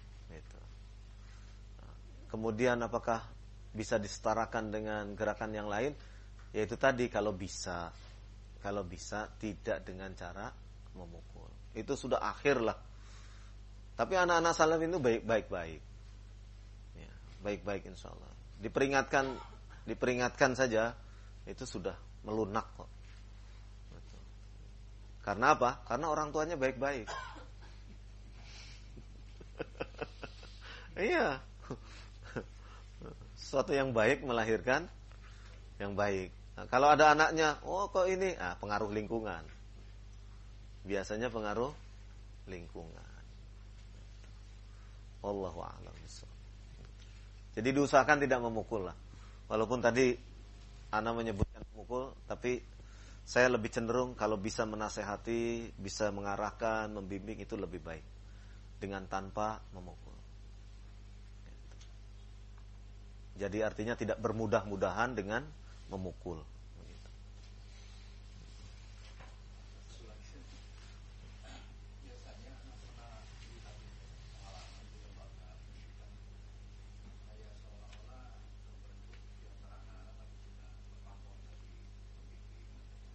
[SPEAKER 1] Kemudian apakah bisa disetarakan dengan gerakan yang lain? Yaitu tadi kalau bisa tidak dengan cara memukul. Itu sudah akhir lah. Tapi anak-anak salaf itu baik-baik. Ya, baik-baik insyaallah. Diperingatkan saja itu sudah melunak kok. Karena apa? Karena orang tuanya baik-baik. Iya. Sesuatu yang baik melahirkan yang baik. Nah, kalau ada anaknya, kok ini? Pengaruh lingkungan. Biasanya pengaruh lingkungan. Wallahu a'lam bishawab. Jadi diusahakan tidak memukul lah. Walaupun tadi ana menyebutkan memukul, tapi saya lebih cenderung kalau bisa menasehati, bisa mengarahkan, membimbing itu lebih baik dengan tanpa memukul. Jadi artinya tidak bermudah-mudahan dengan memukul.
[SPEAKER 3] Biasanya anak pernah lihat pengalaman di lembaga pendidikan kayak seolah-olah terbentuk di antara anak-anak tapi punya kemampuan dari pembimbing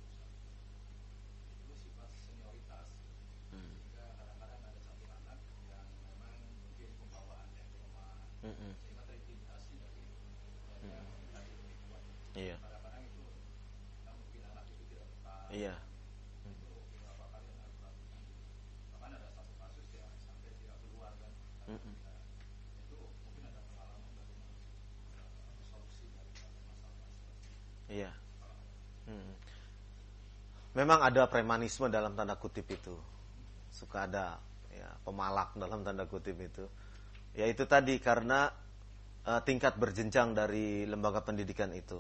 [SPEAKER 3] itu sifat senioritas sehingga kadang-kadang ada satu anak yang memang mungkin pembawaannya lemah sehingga terintimidasi dari yang tadi lebih kuat.
[SPEAKER 1] Iya.
[SPEAKER 3] Kadang-kadang itu mungkin anak itu tidak tepat.
[SPEAKER 1] Iya.
[SPEAKER 3] Itu beberapa kali yang harus lakukan. Bahkan ada satu kasus yang sampai tidak keluar kan. Itu mungkin ada pengalaman bagaimana solusi dari masalah-masalah.
[SPEAKER 1] Iya. Memang ada premanisme dalam tanda kutip itu. Suka ada ya, pemalak dalam tanda kutip itu. Ya itu tadi karena tingkat berjenjang dari lembaga pendidikan itu.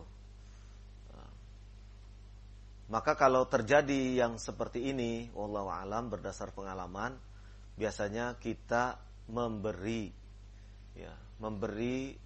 [SPEAKER 1] Maka kalau terjadi yang seperti ini, wallahu a'lam berdasar pengalaman, biasanya kita memberi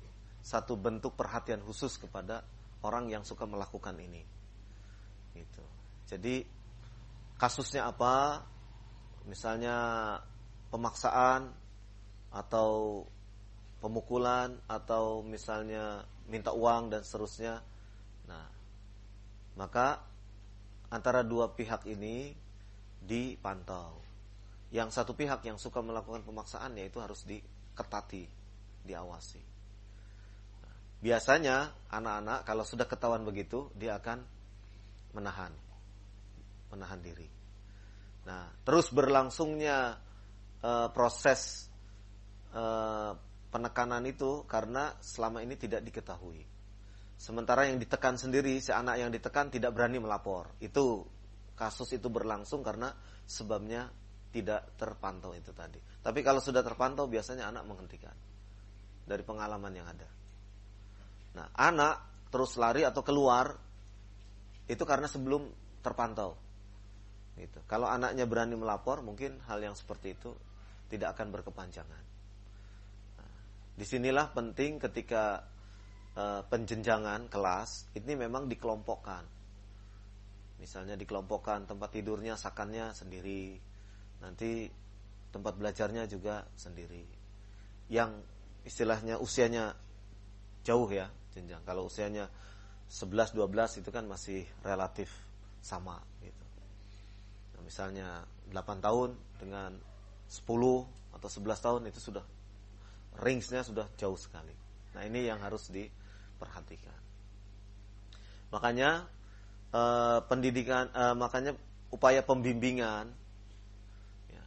[SPEAKER 1] satu bentuk perhatian khusus kepada orang yang suka melakukan ini. Gitu. Jadi kasusnya apa? Misalnya pemaksaan atau pemukulan atau misalnya minta uang dan seterusnya. Nah, maka antara dua pihak ini dipantau. Yang satu pihak yang suka melakukan pemaksaan yaitu harus diketati, diawasi. Nah, biasanya anak-anak kalau sudah ketahuan begitu dia akan menahan diri. Nah, terus berlangsungnya proses penekanan itu karena selama ini tidak diketahui. Sementara yang ditekan sendiri, si anak yang ditekan tidak berani melapor. Itu kasus itu berlangsung karena sebabnya tidak terpantau itu tadi. Tapi kalau sudah terpantau biasanya anak menghentikan dari pengalaman yang ada. Nah, anak terus lari atau keluar itu karena sebelum terpantau. Gitu. Kalau anaknya berani melapor, mungkin hal yang seperti itu tidak akan berkepanjangan. Nah, disinilah penting ketika penjenjangan kelas ini memang dikelompokkan. Misalnya dikelompokkan tempat tidurnya, sakannya sendiri, nanti tempat belajarnya juga sendiri. Yang istilahnya usianya jauh ya jenjang. Kalau usianya 11-12 itu kan masih relatif sama gitu. Nah, misalnya 8 tahun dengan 10 atau 11 tahun itu sudah range-nya sudah jauh sekali. Nah, ini yang harus diperhatikan. Makanya makanya upaya pembimbingan ya,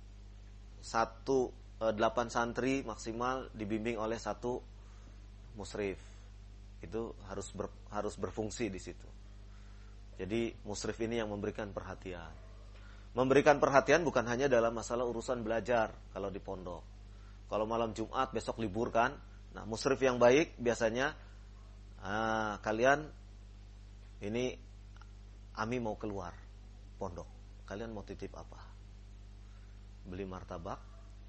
[SPEAKER 1] 8 santri maksimal dibimbing oleh 1 musrif. Itu harus berfungsi di situ. Jadi musrif ini yang memberikan perhatian. Memberikan perhatian bukan hanya dalam masalah urusan belajar kalau di pondok. Kalau malam Jumat besok libur kan. Nah, musrif yang baik biasanya kalian ini Ami mau keluar pondok. Kalian mau titip apa? Beli martabak?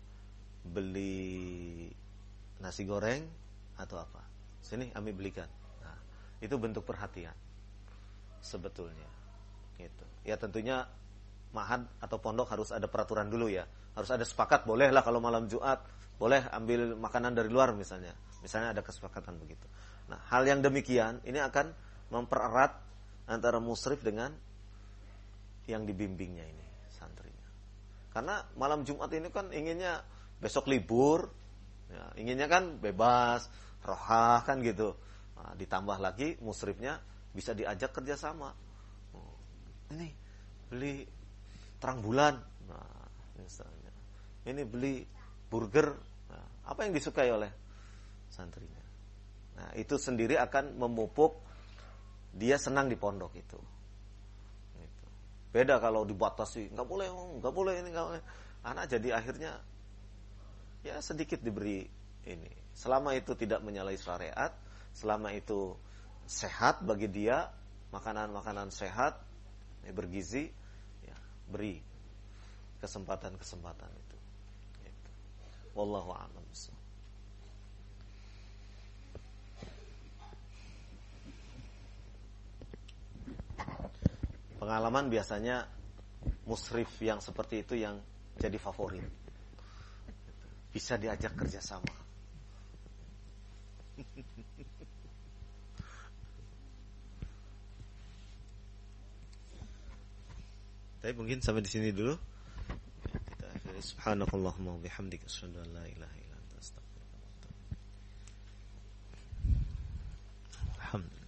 [SPEAKER 1] Beli nasi goreng atau apa? Sini Ami belikan. Nah, itu bentuk perhatian sebetulnya. Gitu. Ya tentunya ma'had atau pondok harus ada peraturan dulu ya. Harus ada sepakat, bolehlah kalau malam Jumat boleh ambil makanan dari luar misalnya. Misalnya ada kesepakatan begitu. Nah, hal yang demikian ini akan mempererat antara musrif dengan yang dibimbingnya ini, santrinya. Karena malam Jumat ini kan inginnya besok libur, ya, inginnya kan bebas, rohah kan gitu. Nah, ditambah lagi musrifnya bisa diajak kerjasama. Ini beli terang bulan, nah, misalnya. Ini beli burger, nah, apa yang disukai oleh santrinya. Nah, itu sendiri akan memupuk dia senang di pondok itu. Gitu. Beda kalau dibatasi, nggak boleh ini, nggak boleh. Anak jadi akhirnya ya sedikit diberi ini. Selama itu tidak menyalahi syariat, selama itu sehat bagi dia, makanan-makanan sehat, bergizi, ya beri kesempatan-kesempatan itu. Gitu. Wallahu a'lam. Pengalaman biasanya musrif yang seperti itu yang jadi favorit. Bisa diajak kerjasama. Tapi mungkin sampai di sini dulu. Kita akhiri subhanakallahumma wa bihamdika asyhadu an la ilaha illa anta astaghfiruka wa atubu ilaik. Alhamdulillah.